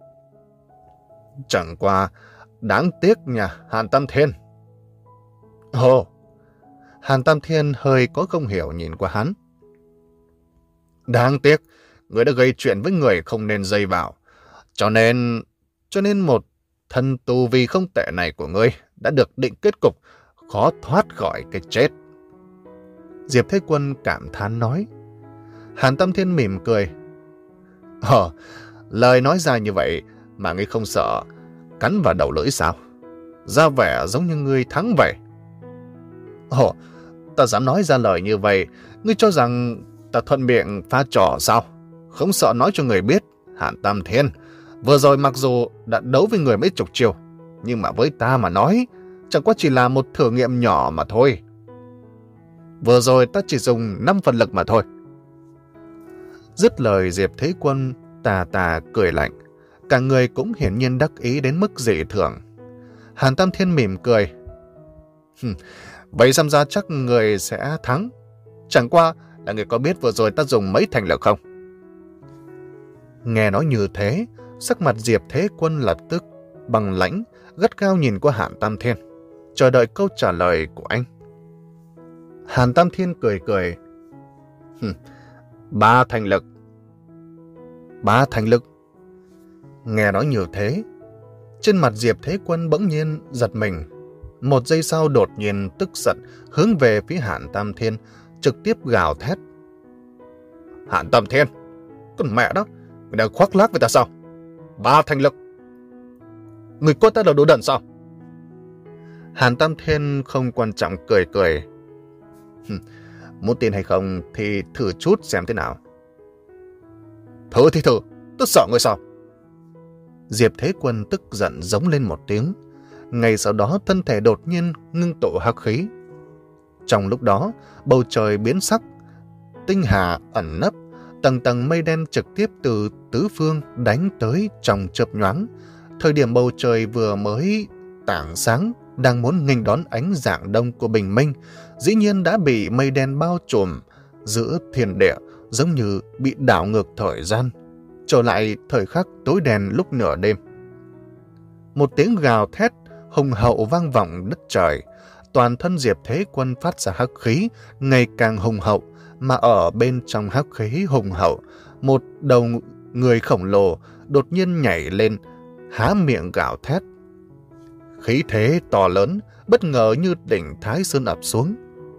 Chẳng qua đáng tiếc nha Hàn Tam Thiên. Ồ, Hàn Tam Thiên hơi có không hiểu nhìn qua hắn. Đáng tiếc, người đã gây chuyện với người không nên dây vào. Cho nên, cho nên một thân tu vi không tệ này của ngươi đã được định kết cục khó thoát khỏi cái chết. Diệp Thế Quân cảm thán nói. Hàn Tam Thiên mỉm cười. Ờ, Lời nói ra như vậy mà ngươi không sợ cắn vào đầu lưỡi sao? Ra vẻ giống như ngươi thắng vậy. Ồ, ta dám nói ra lời như vậy, ngươi cho rằng ta thuận miệng pha trò sao? Không sợ nói cho người biết, Hàn Tam Thiên, vừa rồi mặc dù đã đấu với người mấy chục chiều, nhưng mà với ta mà nói, chẳng qua chỉ là một thử nghiệm nhỏ mà thôi. Vừa rồi ta chỉ dùng năm phần lực mà thôi. Dứt lời, Diệp Thế Quân tà tà cười lạnh, cả người cũng hiển nhiên đắc ý đến mức dị thường. Hàn Tam Thiên mỉm cười. Vậy xem ra chắc người sẽ thắng. Chẳng qua là người có biết vừa rồi ta dùng mấy thành lực không? Nghe nói như thế, sắc mặt Diệp Thế Quân lập tức bằng lãnh, gắt gao nhìn qua Hàn Tam Thiên, chờ đợi câu trả lời của anh. Hàn Tam Thiên cười cười. Ba thành lực. Ba thành lực. Nghe nói như thế, trên mặt Diệp Thế Quân bỗng nhiên giật mình. Một giây sau đột nhiên tức giận hướng về phía Hàn Tam Thiên, trực tiếp gào thét. Hàn Tam Thiên, con mẹ đó, mày đang khoác lác với ta sao? Ba thành lực. Người coi ta là đồ đần sao? Hàn Tam Thiên không quan trọng cười cười. Muốn tin hay không thì thử chút xem thế nào. Thử thì thử, tôi sợ người sao? Diệp Thế Quân tức giận giống lên một tiếng. Ngay sau đó thân thể đột nhiên ngưng tụ hắc khí. Trong lúc đó, bầu trời biến sắc, tinh hà ẩn nấp, tầng tầng mây đen trực tiếp từ tứ phương đánh tới trong chớp nhoáng. Thời điểm bầu trời vừa mới tảng sáng, đang muốn nghênh đón ánh rạng đông của bình minh, dĩ nhiên đã bị mây đen bao trùm giữa thiên địa, giống như bị đảo ngược thời gian, trở lại thời khắc tối đen lúc nửa đêm. Một tiếng gào thét hùng hậu vang vọng đất trời, toàn thân Diệp Thế Quân phát ra hắc khí ngày càng hùng hậu, mà ở bên trong hắc khí hùng hậu, một đầu người khổng lồ đột nhiên nhảy lên, há miệng gào thét. Khí thế to lớn, bất ngờ như đỉnh Thái Sơn ập xuống.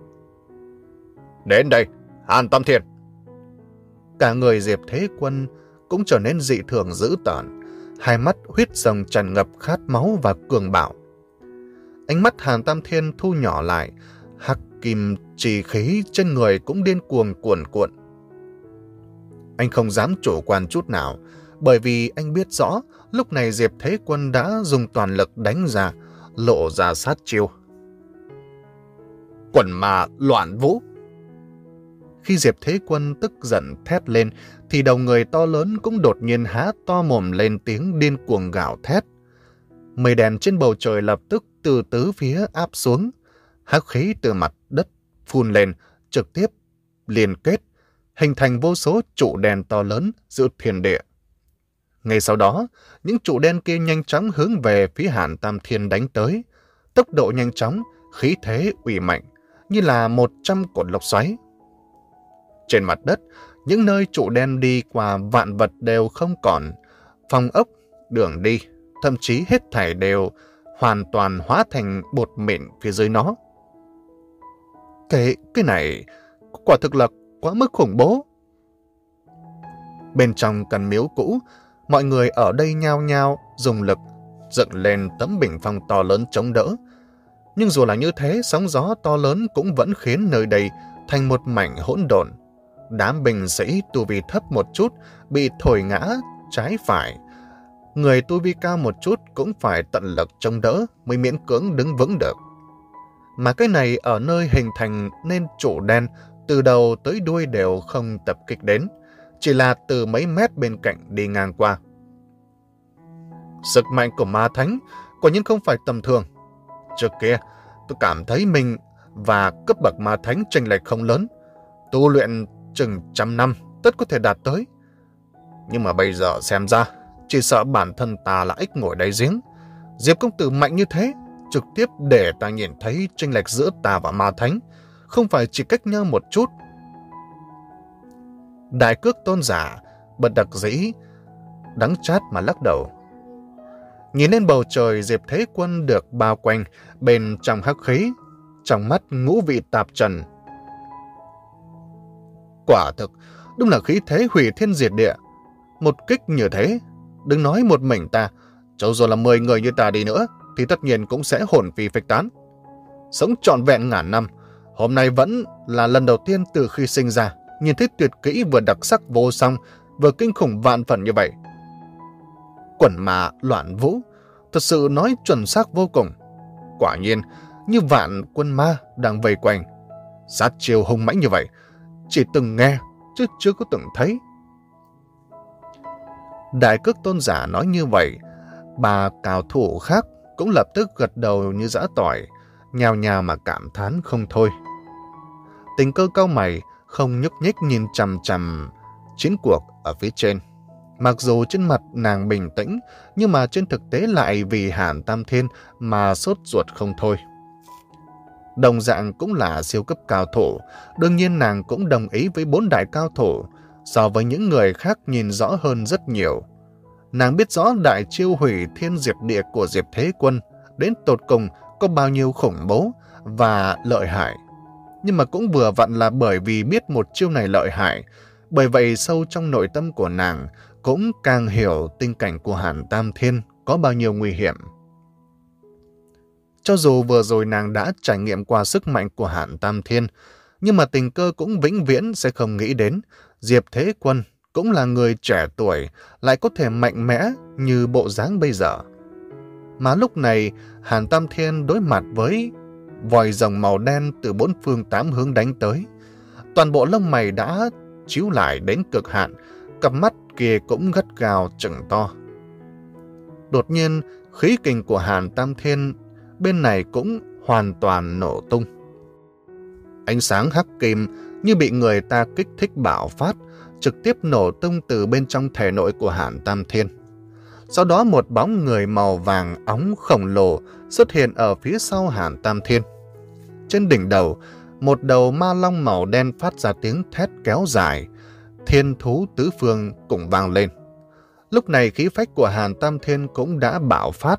Đến đây, Hàn Tam Thiên! Cả người Diệp Thế Quân cũng trở nên dị thường dữ tợn, hai mắt huyết rồng tràn ngập khát máu và cường bạo. Ánh mắt Hàn Tam Thiên thu nhỏ lại, hắc kim trì khí trên người cũng điên cuồng cuồn cuộn. Anh không dám chủ quan chút nào, bởi vì anh biết rõ lúc này Diệp Thế Quân đã dùng toàn lực đánh ra, lộ ra sát chiêu. Quần ma loạn vũ! Khi Diệp Thế Quân tức giận thét lên, thì đầu người to lớn cũng đột nhiên há to mồm lên tiếng điên cuồng gào thét. Mây đèn trên bầu trời lập tức từ tứ phía áp xuống, hắc khí từ mặt đất phun lên, trực tiếp liên kết, hình thành vô số trụ đèn to lớn giữa thiên địa. Ngay sau đó, những trụ đen kia nhanh chóng hướng về phía Hàn Tam Thiên đánh tới, tốc độ nhanh chóng, khí thế uy mạnh, như là một trăm cột lốc xoáy. Trên mặt đất, những nơi trụ đen đi qua vạn vật đều không còn, phòng ốc, đường đi, thậm chí hết thảy đều hoàn toàn hóa thành bột mịn phía dưới nó. Cái, cái này quả thực là quá mức khủng bố. Bên trong căn miếu cũ, mọi người ở đây nhao nhao dùng lực dựng lên tấm bình phong to lớn chống đỡ. Nhưng dù là như thế, sóng gió to lớn cũng vẫn khiến nơi đây thành một mảnh hỗn độn. Đám binh sĩ tu vi thấp một chút bị thổi ngã trái phải. Người tu vi cao một chút cũng phải tận lực chống đỡ mới miễn cưỡng đứng vững được. Mà cái này ở nơi hình thành nên trụ đen từ đầu tới đuôi đều không tập kích đến, chỉ là từ mấy mét bên cạnh đi ngang qua. Sức mạnh của ma thánh quả nhiên không phải tầm thường. Trước kia, tôi cảm thấy mình và cấp bậc ma thánh chênh lệch không lớn. Tu luyện chừng trăm năm tất có thể đạt tới. Nhưng mà bây giờ xem ra, chỉ sợ bản thân ta là ếch ngồi đáy giếng. Diệp công tử mạnh như thế, trực tiếp để ta nhìn thấy chênh lệch giữa ta và ma thánh, không phải chỉ cách nhau một chút. Đại Cước tôn giả bật đặc dĩ, đắng chát mà lắc đầu. Nhìn lên bầu trời, Diệp Thế Quân được bao quanh bên trong hắc khí, trong mắt ngũ vị tạp trần. Quả thực, đúng là khí thế hủy thiên diệt địa. Một kích như thế, đừng nói một mình ta, cho dù là mười người như ta đi nữa, thì tất nhiên cũng sẽ hồn phi phách tán. Sống trọn vẹn ngàn năm, hôm nay vẫn là lần đầu tiên từ khi sinh ra, nhìn thấy tuyệt kỹ vừa đặc sắc vô song, vừa kinh khủng vạn phần như vậy. Quần ma loạn vũ, thật sự nói chuẩn xác vô cùng. Quả nhiên, như vạn quân ma đang vây quanh. Sát chiêu hung mãnh như vậy, chỉ từng nghe, chứ chưa có từng thấy. Đại Cước Tôn giả nói như vậy, bà cao thủ khác cũng lập tức gật đầu như giã tỏi, nhào nhào mà cảm thán không thôi. Tình Cơ cau mày, không nhúc nhích nhìn chằm chằm chiến cuộc ở phía trên. Mặc dù trên mặt nàng bình tĩnh, nhưng mà trên thực tế lại vì Hàn Tam Thiên mà sốt ruột không thôi. Đồng dạng cũng là siêu cấp cao thủ, đương nhiên nàng cũng đồng ý với bốn đại cao thủ, so với những người khác nhìn rõ hơn rất nhiều. Nàng biết rõ đại chiêu hủy thiên diệt địa của Diệp Thế Quân đến tột cùng có bao nhiêu khủng bố và lợi hại. Nhưng mà cũng vừa vặn là bởi vì biết một chiêu này lợi hại, bởi vậy sâu trong nội tâm của nàng cũng càng hiểu tình cảnh của Hàn Tam Thiên có bao nhiêu nguy hiểm. Cho dù vừa rồi nàng đã trải nghiệm qua sức mạnh của Hàn Tam Thiên, nhưng mà Tình Cơ cũng vĩnh viễn sẽ không nghĩ đến Diệp Thế Quân cũng là người trẻ tuổi, lại có thể mạnh mẽ như bộ dáng bây giờ. Mà lúc này, Hàn Tam Thiên đối mặt với vòi rồng màu đen từ bốn phương tám hướng đánh tới. Toàn bộ lông mày đã chíu lại đến cực hạn, cặp mắt kia cũng gắt gao trừng to. Đột nhiên, khí kình của Hàn Tam Thiên bên này cũng hoàn toàn nổ tung. Ánh sáng hắc kim như bị người ta kích thích bạo phát, trực tiếp nổ tung từ bên trong thể nội của Hàn Tam Thiên. Sau đó một bóng người màu vàng óng khổng lồ xuất hiện ở phía sau Hàn Tam Thiên. Trên đỉnh đầu, một đầu ma long màu đen phát ra tiếng thét kéo dài, thiên thú tứ phương cũng vang lên. Lúc này khí phách của Hàn Tam Thiên cũng đã bạo phát.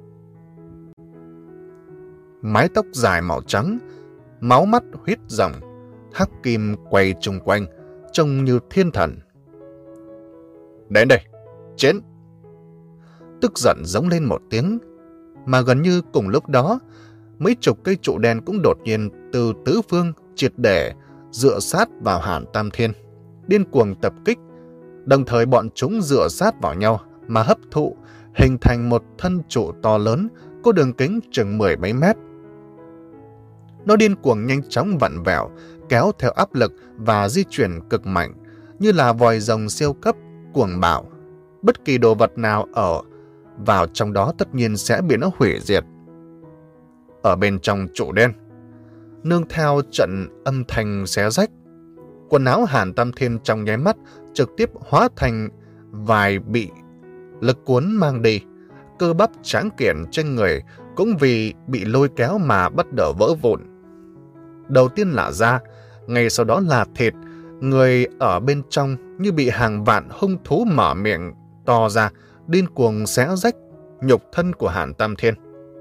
Mái tóc dài màu trắng, máu mắt huyết rồng, hắc kim quay chung quanh, trông như thiên thần. Đến đây, chiến! Tức giận giống lên một tiếng, mà gần như cùng lúc đó, mấy chục cây trụ đen cũng đột nhiên từ tứ phương triệt để dựa sát vào Hàn Tam Thiên, điên cuồng tập kích. Đồng thời bọn chúng dựa sát vào nhau mà hấp thụ, hình thành một thân trụ to lớn có đường kính chừng mười mấy mét. Nó điên cuồng nhanh chóng vặn vẹo, kéo theo áp lực và di chuyển cực mạnh, như là vòi rồng siêu cấp, cuồng bạo. Bất kỳ đồ vật nào ở vào trong đó tất nhiên sẽ bị nó hủy diệt. Ở bên trong trụ đen, nương theo trận âm thanh xé rách, quần áo Hàn Tam Thiên trong nháy mắt trực tiếp hóa thành vài bị lực cuốn mang đi. Cơ bắp tráng kiện trên người cũng vì bị lôi kéo mà bắt đầu vỡ vụn. Đầu tiên là da, ngay sau đó là thịt, người ở bên trong như bị hàng vạn hung thú mở miệng to ra, điên cuồng xé rách nhục thân của Hàn Tam Thiên.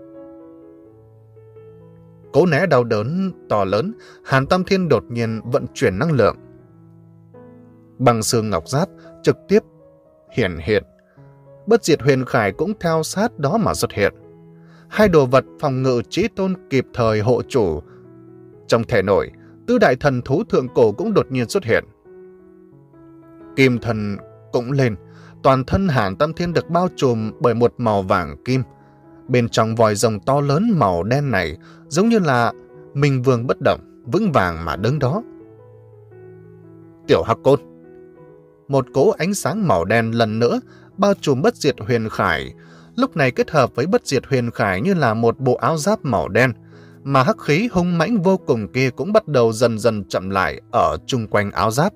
Cố né đau đớn to lớn, Hàn Tam Thiên đột nhiên vận chuyển năng lượng. Bằng xương ngọc giáp trực tiếp hiển hiện. Bất diệt huyền khải cũng theo sát đó mà xuất hiện. Hai đồ vật phòng ngự chí tôn kịp thời hộ chủ. Trong thể nội, tứ đại thần thú thượng cổ cũng đột nhiên xuất hiện. Kim thần cũng lên, toàn thân Hàn Tam Thiên được bao trùm bởi một màu vàng kim. Bên trong vòi rồng to lớn màu đen này giống như là minh vương bất động, vững vàng mà đứng đó. Tiểu Hắc Côn. Một cỗ ánh sáng màu đen lần nữa bao trùm bất diệt huyền khải, lúc này kết hợp với bất diệt huyền khải như là một bộ áo giáp màu đen, mà hắc khí hung mãnh vô cùng kia cũng bắt đầu dần dần chậm lại ở chung quanh áo giáp.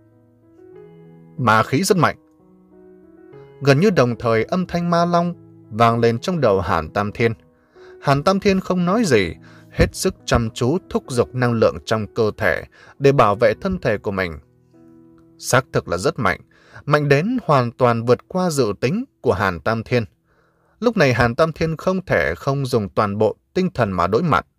Ma khí rất mạnh. Gần như đồng thời âm thanh ma long vang lên trong đầu Hàn Tam Thiên. Hàn Tam Thiên không nói gì, hết sức chăm chú thúc giục năng lượng trong cơ thể để bảo vệ thân thể của mình. Xác thực là rất mạnh, mạnh đến hoàn toàn vượt qua dự tính của Hàn Tam Thiên. Lúc này Hàn Tam Thiên không thể không dùng toàn bộ tinh thần mà đối mặt.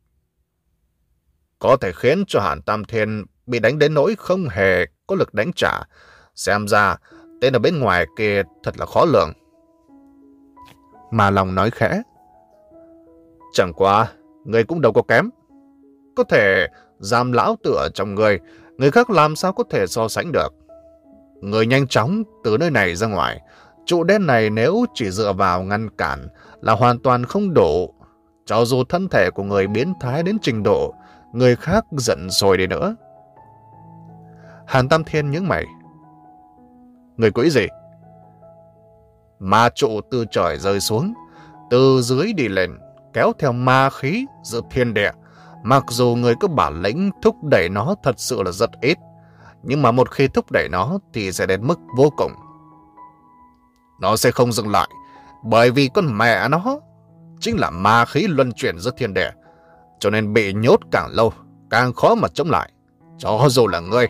Có thể khiến cho Hàn Tam Thiên bị đánh đến nỗi không hề có lực đánh trả. Xem ra, tên ở bên ngoài kia thật là khó lường. Ma Long nói khẽ. Chẳng qua, người cũng đâu có kém. Có thể giam lão tử ở trong người, người khác làm sao có thể so sánh được. Người nhanh chóng từ nơi này ra ngoài. Trụ đen này nếu chỉ dựa vào ngăn cản là hoàn toàn không đủ. Cho dù thân thể của người biến thái đến trình độ người khác giận rồi đi nữa. Hàn Tam Thiên nhướng mày. Người có ý gì? Ma trụ từ trời rơi xuống, từ dưới đi lên, kéo theo ma khí giữa thiên địa. Mặc dù người có bản lĩnh thúc đẩy nó thật sự là rất ít, nhưng mà một khi thúc đẩy nó thì sẽ đến mức vô cùng. Nó sẽ không dừng lại, bởi vì con mẹ nó chính là ma khí luân chuyển giữa thiên địa, cho nên bị nhốt càng lâu, càng khó mà chống lại, cho dù là ngươi.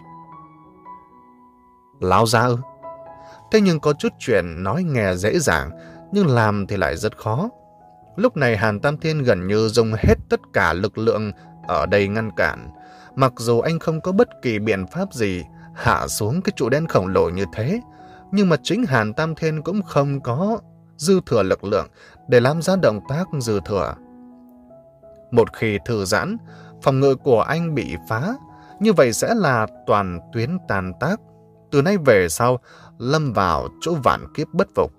Lão gia ư? Thế nhưng có chút chuyện nói nghe dễ dàng, nhưng làm thì lại rất khó. Lúc này Hàn Tam Thiên gần như dùng hết tất cả lực lượng ở đây ngăn cản. Mặc dù anh không có bất kỳ biện pháp gì hạ xuống cái trụ đen khổng lồ như thế, nhưng mà chính Hàn Tam Thiên cũng không có dư thừa lực lượng để làm ra động tác dư thừa. Một khi thư giãn, phòng ngự của anh bị phá, như vậy sẽ là toàn tuyến tàn tác. Từ nay về sau, lâm vào chỗ vạn kiếp bất phục.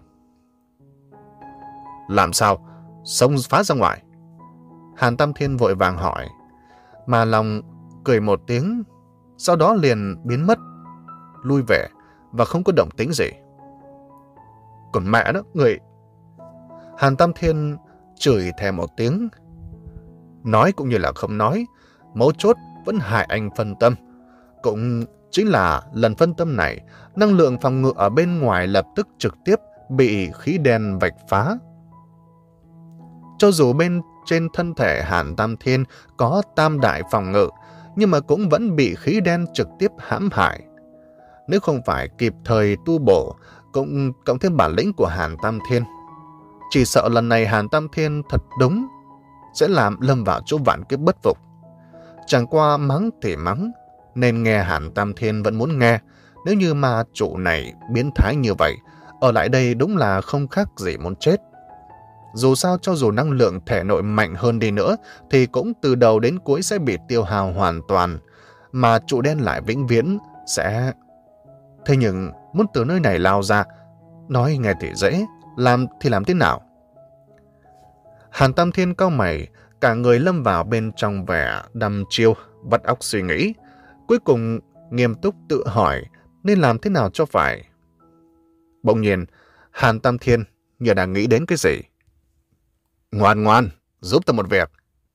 Làm sao? Xông phá ra ngoài? Hàn Tam Thiên vội vàng hỏi. Ma Long cười một tiếng, sau đó liền biến mất, lui về và không có động tĩnh gì. Còn mẹ nó, người... Hàn Tam Thiên chửi thề một tiếng. Nói cũng như là không nói, mấu chốt vẫn hại anh phân tâm. Cũng chính là lần phân tâm này, năng lượng phòng ngự ở bên ngoài lập tức trực tiếp bị khí đen vạch phá. Cho dù bên trên thân thể Hàn Tam Thiên có tam đại phòng ngự, nhưng mà cũng vẫn bị khí đen trực tiếp hãm hại. Nếu không phải kịp thời tu bổ, cũng cộng thêm bản lĩnh của Hàn Tam Thiên, chỉ sợ lần này Hàn Tam Thiên thật đúng sẽ làm lâm vào chỗ vạn kiếp bất phục. Chẳng qua mắng thì mắng, nên nghe Hàn Tam Thiên vẫn muốn nghe. Nếu như ma trụ này biến thái như vậy, ở lại đây đúng là không khác gì muốn chết. Dù sao cho dù năng lượng thể nội mạnh hơn đi nữa, thì cũng từ đầu đến cuối sẽ bị tiêu hao hoàn toàn, mà trụ đen lại vĩnh viễn sẽ... Thế nhưng muốn từ nơi này lao ra, nói nghe thì dễ, làm thì làm thế nào? Hàn Tam Thiên cau mày, cả người lâm vào bên trong vẻ đăm chiêu, vắt óc suy nghĩ. Cuối cùng nghiêm túc tự hỏi nên làm thế nào cho phải. Bỗng nhiên, Hàn Tam Thiên như đang nghĩ đến cái gì. Ngoan ngoan, giúp tôi một việc.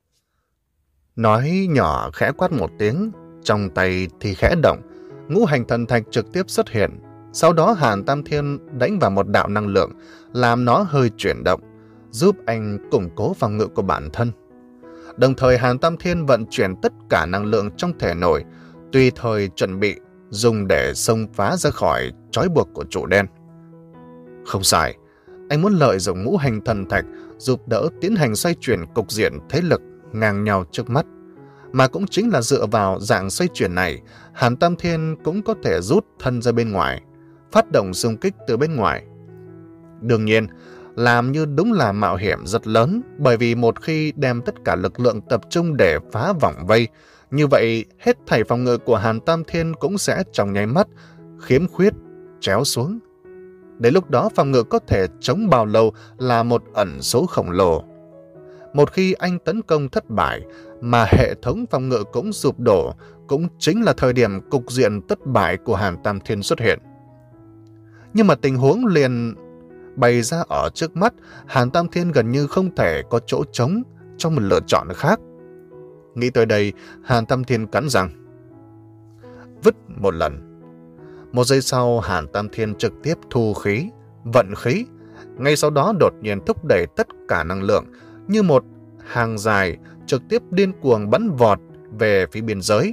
Nói nhỏ khẽ quát một tiếng, trong tay thì khẽ động, ngũ hành thần thạch trực tiếp xuất hiện. Sau đó Hàn Tam Thiên đánh vào một đạo năng lượng, làm nó hơi chuyển động, giúp anh củng cố phòng ngự của bản thân. Đồng thời Hàn Tam Thiên vận chuyển tất cả năng lượng trong thể nội, tùy thời chuẩn bị dùng để xông phá ra khỏi trói buộc của trụ đen. Không sai, anh muốn lợi dụng ngũ hành thần thạch giúp đỡ tiến hành xoay chuyển cục diện thế lực ngang nhau trước mắt. Mà cũng chính là dựa vào dạng xoay chuyển này, Hàn Tam Thiên cũng có thể rút thân ra bên ngoài, phát động xung kích từ bên ngoài. Đương nhiên, làm như đúng là mạo hiểm rất lớn, bởi vì một khi đem tất cả lực lượng tập trung để phá vòng vây, như vậy hết thảy phòng ngự của Hàn Tam Thiên cũng sẽ trong nháy mắt khiếm khuyết, tréo xuống. Đến lúc đó phòng ngự có thể chống bao lâu là một ẩn số khổng lồ. Một khi anh tấn công thất bại mà hệ thống phòng ngự cũng sụp đổ, cũng chính là thời điểm cục diện thất bại của Hàn Tam Thiên xuất hiện. Nhưng mà tình huống liền bày ra ở trước mắt, Hàn Tam Thiên gần như không thể có chỗ trống cho một lựa chọn khác. Nghĩ tới đây, Hàn Tam Thiên cắn răng. Vứt một lần. Một giây sau, Hàn Tam Thiên trực tiếp thu khí, vận khí. Ngay sau đó đột nhiên thúc đẩy tất cả năng lượng, như một hàng dài, trực tiếp điên cuồng bắn vọt về phía biên giới.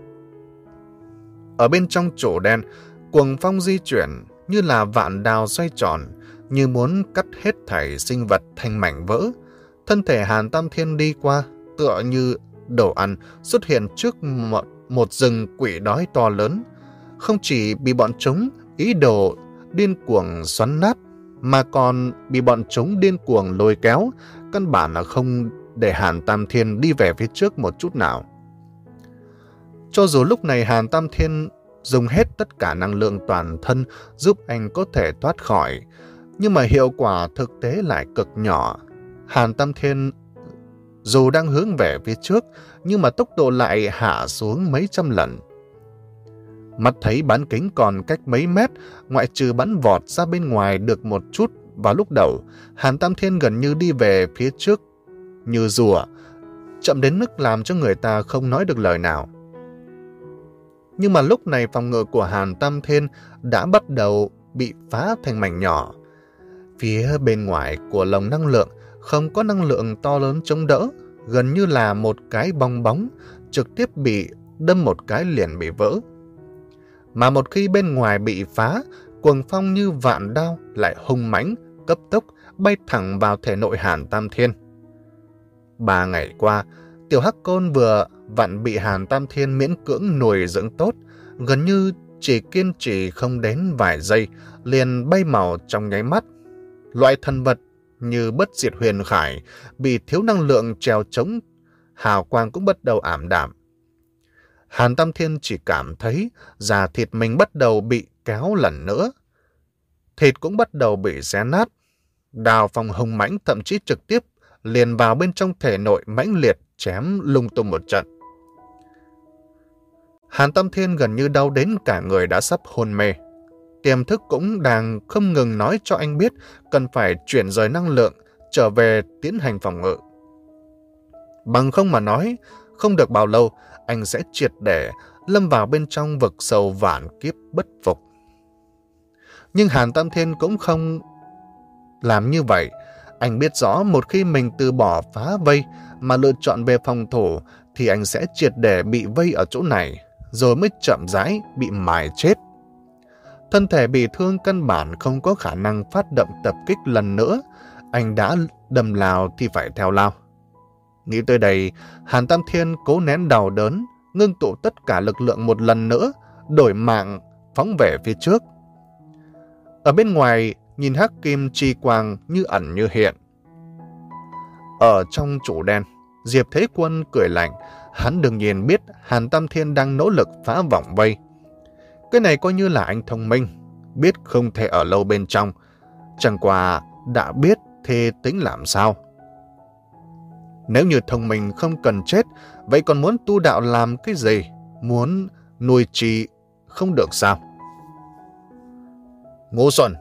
Ở bên trong chỗ đen, cuồng phong di chuyển như là vạn đao xoay tròn, như muốn cắt hết thảy sinh vật thành mảnh vỡ. Thân thể Hàn Tam Thiên đi qua, tựa như đồ ăn xuất hiện trước một, một rừng quỷ đói to lớn. Không chỉ bị bọn chúng ý đồ điên cuồng xoắn nát, mà còn bị bọn chúng điên cuồng lôi kéo, căn bản là không để Hàn Tam Thiên đi về phía trước một chút nào. Cho dù lúc này Hàn Tam Thiên dùng hết tất cả năng lượng toàn thân giúp anh có thể thoát khỏi, nhưng mà hiệu quả thực tế lại cực nhỏ. Hàn Tam Thiên dù đang hướng về phía trước, nhưng mà tốc độ lại hạ xuống mấy trăm lần. Mắt thấy bán kính còn cách mấy mét, ngoại trừ bắn vọt ra bên ngoài được một chút vào lúc đầu, Hàn Tam Thiên gần như đi về phía trước như rùa, chậm đến mức làm cho người ta không nói được lời nào. Nhưng mà lúc này phòng ngự của Hàn Tam Thiên đã bắt đầu bị phá thành mảnh nhỏ. Phía bên ngoài của lồng năng lượng không có năng lượng to lớn chống đỡ, gần như là một cái bong bóng, trực tiếp bị đâm một cái liền bị vỡ. Mà một khi bên ngoài bị phá, cuồng phong như vạn đao lại hung mãnh, cấp tốc bay thẳng vào thể nội Hàn Tam Thiên. Ba ngày qua, tiểu Hắc Côn vừa vặn bị Hàn Tam Thiên miễn cưỡng nuôi dưỡng tốt, gần như chỉ kiên trì không đến vài giây, liền bay màu trong nháy mắt. Loại thần vật như bất diệt huyền khải bị thiếu năng lượng trèo trống, hào quang cũng bắt đầu ảm đạm. Hàn Tam Thiên chỉ cảm thấy da thịt mình bắt đầu bị kéo lần nữa. Thịt cũng bắt đầu bị xé nát. Đào phong hung mãnh thậm chí trực tiếp liền vào bên trong thể nội mãnh liệt chém lung tung một trận. Hàn Tam Thiên gần như đau đến cả người đã sắp hôn mê. Tiềm thức cũng đang không ngừng nói cho anh biết cần phải chuyển rời năng lượng trở về tiến hành phòng ngự. Bằng không mà nói, không được bao lâu, anh sẽ triệt để lâm vào bên trong vực sâu vạn kiếp bất phục. Nhưng Hàn Tam Thiên cũng không làm như vậy. Anh biết rõ một khi mình từ bỏ phá vây mà lựa chọn về phòng thủ thì anh sẽ triệt để bị vây ở chỗ này, rồi mới chậm rãi bị mài chết. Thân thể bị thương căn bản không có khả năng phát động tập kích lần nữa. Anh đã đâm lao thì phải theo lao. Nghĩ tới đây, Hàn Tam Thiên cố nén đau đớn, ngưng tụ tất cả lực lượng một lần nữa, đổi mạng, phóng về phía trước. Ở bên ngoài, nhìn hắc kim chi quang như ẩn như hiện. Ở trong trụ đen, Diệp Thế Quân cười lạnh, hắn đương nhiên biết Hàn Tam Thiên đang nỗ lực phá vòng vây. Cái này coi như là anh thông minh, biết không thể ở lâu bên trong. Chẳng qua đã biết thì tính làm sao? Nếu như thông minh không cần chết, vậy còn muốn tu đạo làm cái gì? Muốn nuôi trì không được sao? Ngu xuẩn!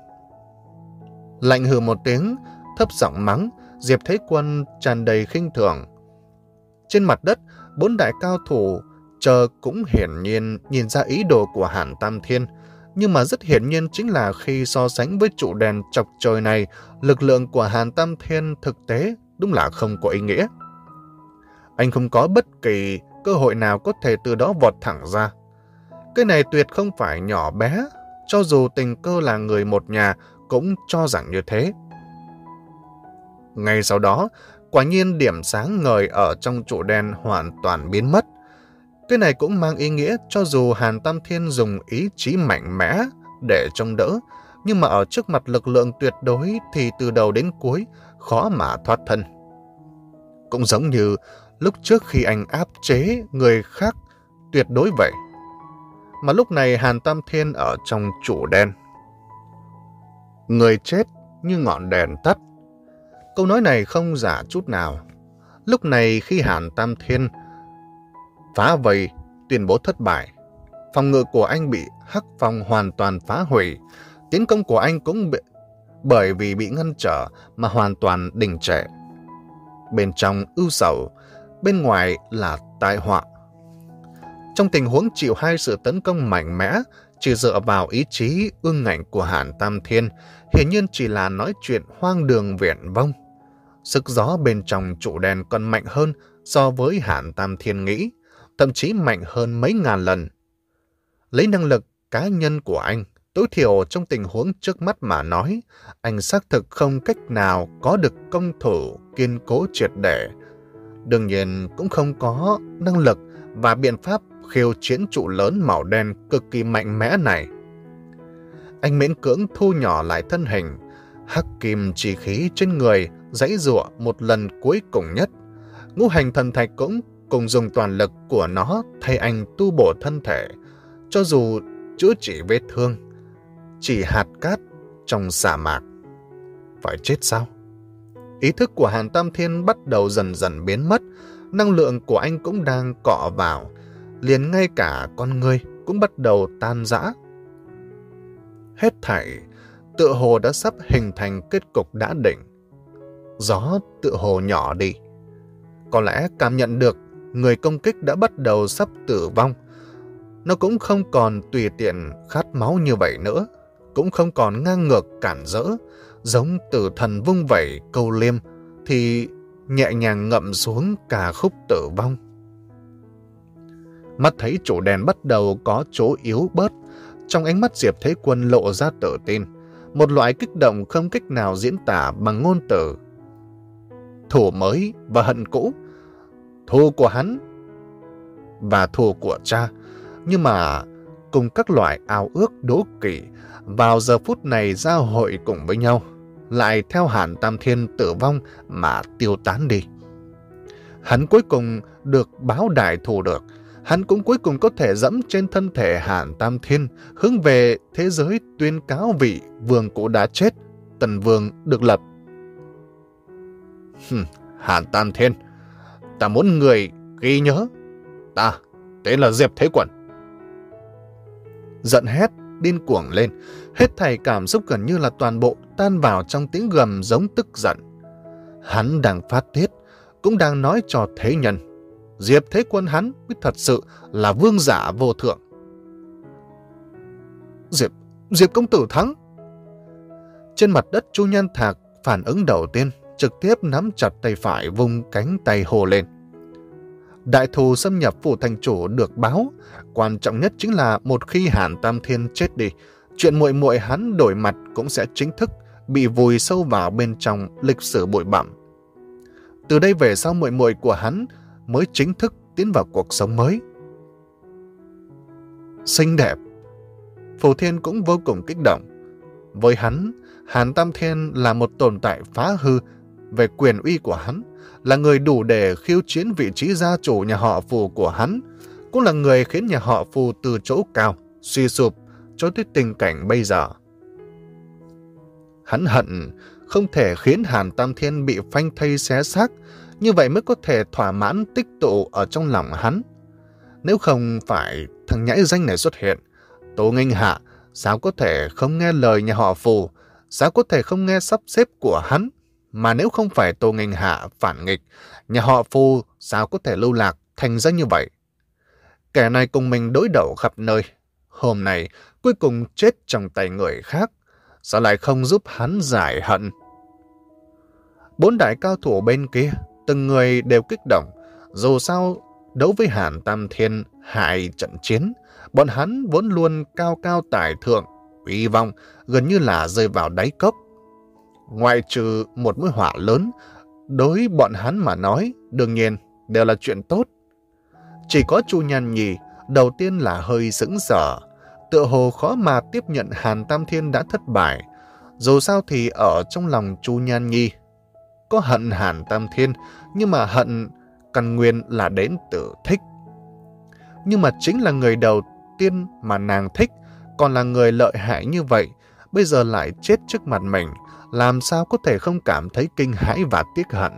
Lạnh hừ một tiếng, thấp giọng mắng, Diệp Thế Quân tràn đầy khinh thường. Trên mặt đất, bốn đại cao thủ chờ cũng hiển nhiên nhìn ra ý đồ của Hàn Tam Thiên, nhưng mà rất hiển nhiên chính là khi so sánh với trụ đèn chọc trời này, lực lượng của Hàn Tam Thiên thực tế đúng là không có ý nghĩa. Anh không có bất kỳ cơ hội nào có thể từ đó vọt thẳng ra. Cái này tuyệt không phải nhỏ bé, cho dù tình cơ là người một nhà cũng cho rằng như thế. Ngay sau đó, quả nhiên điểm sáng ngời ở trong trụ đen hoàn toàn biến mất. Cái này cũng mang ý nghĩa cho dù Hàn Tam Thiên dùng ý chí mạnh mẽ để chống đỡ, nhưng mà ở trước mặt lực lượng tuyệt đối thì từ đầu đến cuối khó mà thoát thân. Cũng giống như lúc trước khi anh áp chế người khác tuyệt đối vậy. Mà lúc này Hàn Tam Thiên ở trong trụ đen. Người chết như ngọn đèn tắt. Câu nói này không giả chút nào. Lúc này khi Hàn Tam Thiên phá vây tuyên bố thất bại, phòng ngự của anh bị Hắc Phong hoàn toàn phá hủy, tiến công của anh cũng bị, bởi vì bị ngăn trở mà hoàn toàn đình trệ. Bên trong ưu sầu, bên ngoài là tai họa. Trong tình huống chịu hai sự tấn công mạnh mẽ, chỉ dựa vào ý chí ương ngạnh của Hàn Tam Thiên, hiển nhiên chỉ là nói chuyện hoang đường viển vông. Sức gió bên trong trụ đèn còn mạnh hơn so với Hàn Tam Thiên nghĩ, thậm chí mạnh hơn mấy ngàn lần. Lấy năng lực cá nhân của anh, tối thiểu trong tình huống trước mắt mà nói, anh xác thực không cách nào có được công thủ kiên cố triệt để. Đương nhiên cũng không có năng lực và biện pháp khiêu chiến trụ lớn màu đen cực kỳ mạnh mẽ này. Anh miễn cưỡng thu nhỏ lại thân hình, hắc kim chi khí trên người giãy giụa một lần cuối cùng nhất. Ngũ hành thần thạch cũng cùng dùng toàn lực của nó thay anh tu bổ thân thể, cho dù chữa trị vết thương, chỉ hạt cát trong sa mạc. Phải chết sao? Ý thức của Hàn Tam Thiên bắt đầu dần dần biến mất, năng lượng của anh cũng đang cọ vào, liền ngay cả con người cũng bắt đầu tan rã. Hết thảy tựa hồ đã sắp hình thành kết cục đã định. Gió tựa hồ nhỏ đi. Có lẽ cảm nhận được người công kích đã bắt đầu sắp tử vong. Nó cũng không còn tùy tiện khát máu như vậy nữa, cũng không còn ngang ngược cản rỡ, giống tử thần vung vẩy câu liêm thì nhẹ nhàng ngậm xuống cả khúc tử vong. Mắt thấy chủ đèn bắt đầu có chỗ yếu bớt, trong ánh mắt Diệp Thế Quân lộ ra tự tin, một loại kích động không cách nào diễn tả bằng ngôn từ. Thù mới và hận cũ, thù của hắn và thù của cha, nhưng mà cùng các loại ao ước đố kỵ vào giờ phút này giao hội cùng với nhau, lại theo Hàn Tam Thiên tử vong mà tiêu tán đi. Hắn cuối cùng được báo đại thù được, hắn cũng cuối cùng có thể dẫm trên thân thể Hàn Tam Thiên, hướng về thế giới tuyên cáo vị vương cũ đã chết, Tần Vương được lập. Hừm, Hàn Tam Thiên, ta muốn người ghi nhớ, ta tên là Diệp Thế Quân. Giận hét, điên cuồng lên, hết thảy cảm xúc gần như là toàn bộ tan vào trong tiếng gầm giống tức giận. Hắn đang phát tiết, cũng đang nói cho thế nhân, Diệp Thế Quân hắn mới thật sự là vương giả vô thượng. Diệp, Diệp công tử thắng. Trên mặt đất, Chu Nhan Thạc phản ứng đầu tiên, trực tiếp nắm chặt tay phải vung cánh tay hô lên. Đại thù xâm nhập phủ thành chủ được báo, quan trọng nhất chính là một khi Hàn Tam Thiên chết đi, chuyện muội muội hắn đổi mặt cũng sẽ chính thức bị vùi sâu vào bên trong lịch sử bụi bặm. Từ đây về sau muội muội của hắn mới chính thức tiến vào cuộc sống mới. Xinh đẹp. Phù Thiên cũng vô cùng kích động. Với hắn, Hàn Tam Thiên là một tồn tại phá hư về quyền uy của hắn, là người đủ để khiêu chiến vị trí gia chủ nhà họ Phù của hắn, cũng là người khiến nhà họ Phù từ chỗ cao suy sụp cho tới tình cảnh bây giờ. Hắn hận không thể khiến Hàn Tam Thiên bị phanh thây xé xác, như vậy mới có thể thỏa mãn tích tụ ở trong lòng hắn. Nếu không phải thằng nhãi danh này xuất hiện, Tô Nghênh Hạ sao có thể không nghe lời nhà họ Phù, sao có thể không nghe sắp xếp của hắn, mà nếu không phải Tô Nghênh Hạ phản nghịch, nhà họ Phù sao có thể lưu lạc thành ra như vậy. Kẻ này cùng mình đối đầu khắp nơi, hôm nay cuối cùng chết trong tay người khác, sao lại không giúp hắn giải hận. Bốn đại cao thủ bên kia, từng người đều kích động, dù sao đấu với Hàn Tam Thiên hai trận chiến, bọn hắn vốn luôn cao cao tài thượng, uy vọng gần như là rơi vào đáy cốc. Ngoại trừ một mối họa lớn, đối bọn hắn mà nói, đương nhiên đều là chuyện tốt. Chỉ có Chu Nhan Nhi đầu tiên là hơi sững sờ, tựa hồ khó mà tiếp nhận Hàn Tam Thiên đã thất bại. Dù sao thì ở trong lòng Chu Nhan Nhi có hận Hàn Tam Thiên, nhưng mà hận căn nguyên là đến từ thích. Nhưng mà chính là người đầu tiên mà nàng thích, còn là người lợi hại như vậy, bây giờ lại chết trước mặt mình, làm sao có thể không cảm thấy kinh hãi và tiếc hận.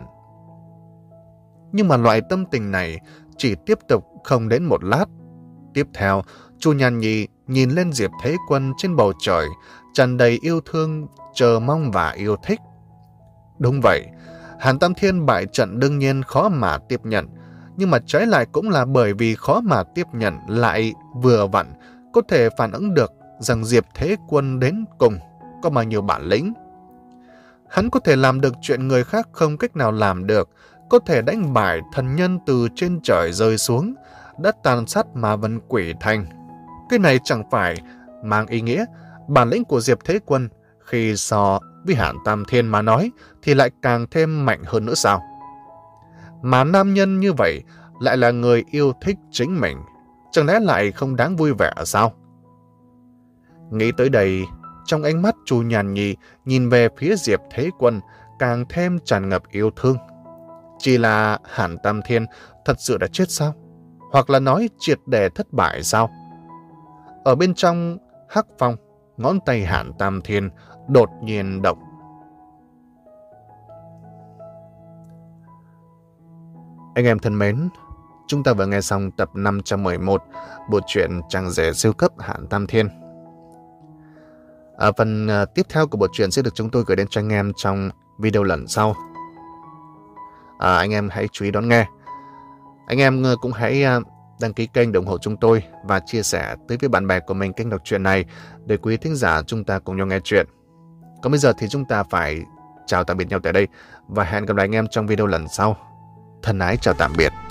Nhưng mà loại tâm tình này chỉ tiếp tục không đến một lát. Tiếp theo, Chu Nhan Nhi nhìn lên Diệp Thế Quân trên bầu trời, tràn đầy yêu thương, chờ mong và yêu thích. Đúng vậy, Hàn Tam Thiên bại trận đương nhiên khó mà tiếp nhận, nhưng mà trái lại cũng là bởi vì khó mà tiếp nhận lại vừa vặn có thể phản ứng được rằng Diệp Thế Quân đến cùng có bao nhiêu bản lĩnh. Hắn có thể làm được chuyện người khác không cách nào làm được, có thể đánh bại thần nhân từ trên trời rơi xuống, đã tàn sát Ma Vân Quỷ Thành. Cái này chẳng phải mang ý nghĩa bản lĩnh của Diệp Thế Quân khi so với Hàn Tam Thiên mà nói thì lại càng thêm mạnh hơn nữa sao? Mà nam nhân như vậy lại là người yêu thích chính mình, chẳng lẽ lại không đáng vui vẻ sao? Nghĩ tới đây, trong ánh mắt Chu Nhàn Nhi nhìn về phía Diệp Thế Quân càng thêm tràn ngập yêu thương. Chỉ là Hàn Tam Thiên thật sự đã chết sao? Hoặc là nói triệt để thất bại sao? Ở bên trong hắc phong, ngón tay Hàn Tam Thiên đột nhiên động. Anh em thân mến, chúng ta vừa nghe xong tập năm trăm mười một bộ truyện Chàng rể siêu cấp Hàn Tam Thiên. Ở phần uh, tiếp theo của bộ truyện sẽ được chúng tôi gửi đến cho anh em trong video lần sau. À, anh em hãy chú ý đón nghe. Anh em uh, cũng hãy uh, đăng ký kênh để ủng hộ chúng tôi và chia sẻ tới với bạn bè của mình kênh đọc truyện này để quý thính giả chúng ta cùng nhau nghe truyện. Còn bây giờ thì chúng ta phải chào tạm biệt nhau tại đây và hẹn gặp lại anh em trong video lần sau. Thân ái chào tạm biệt.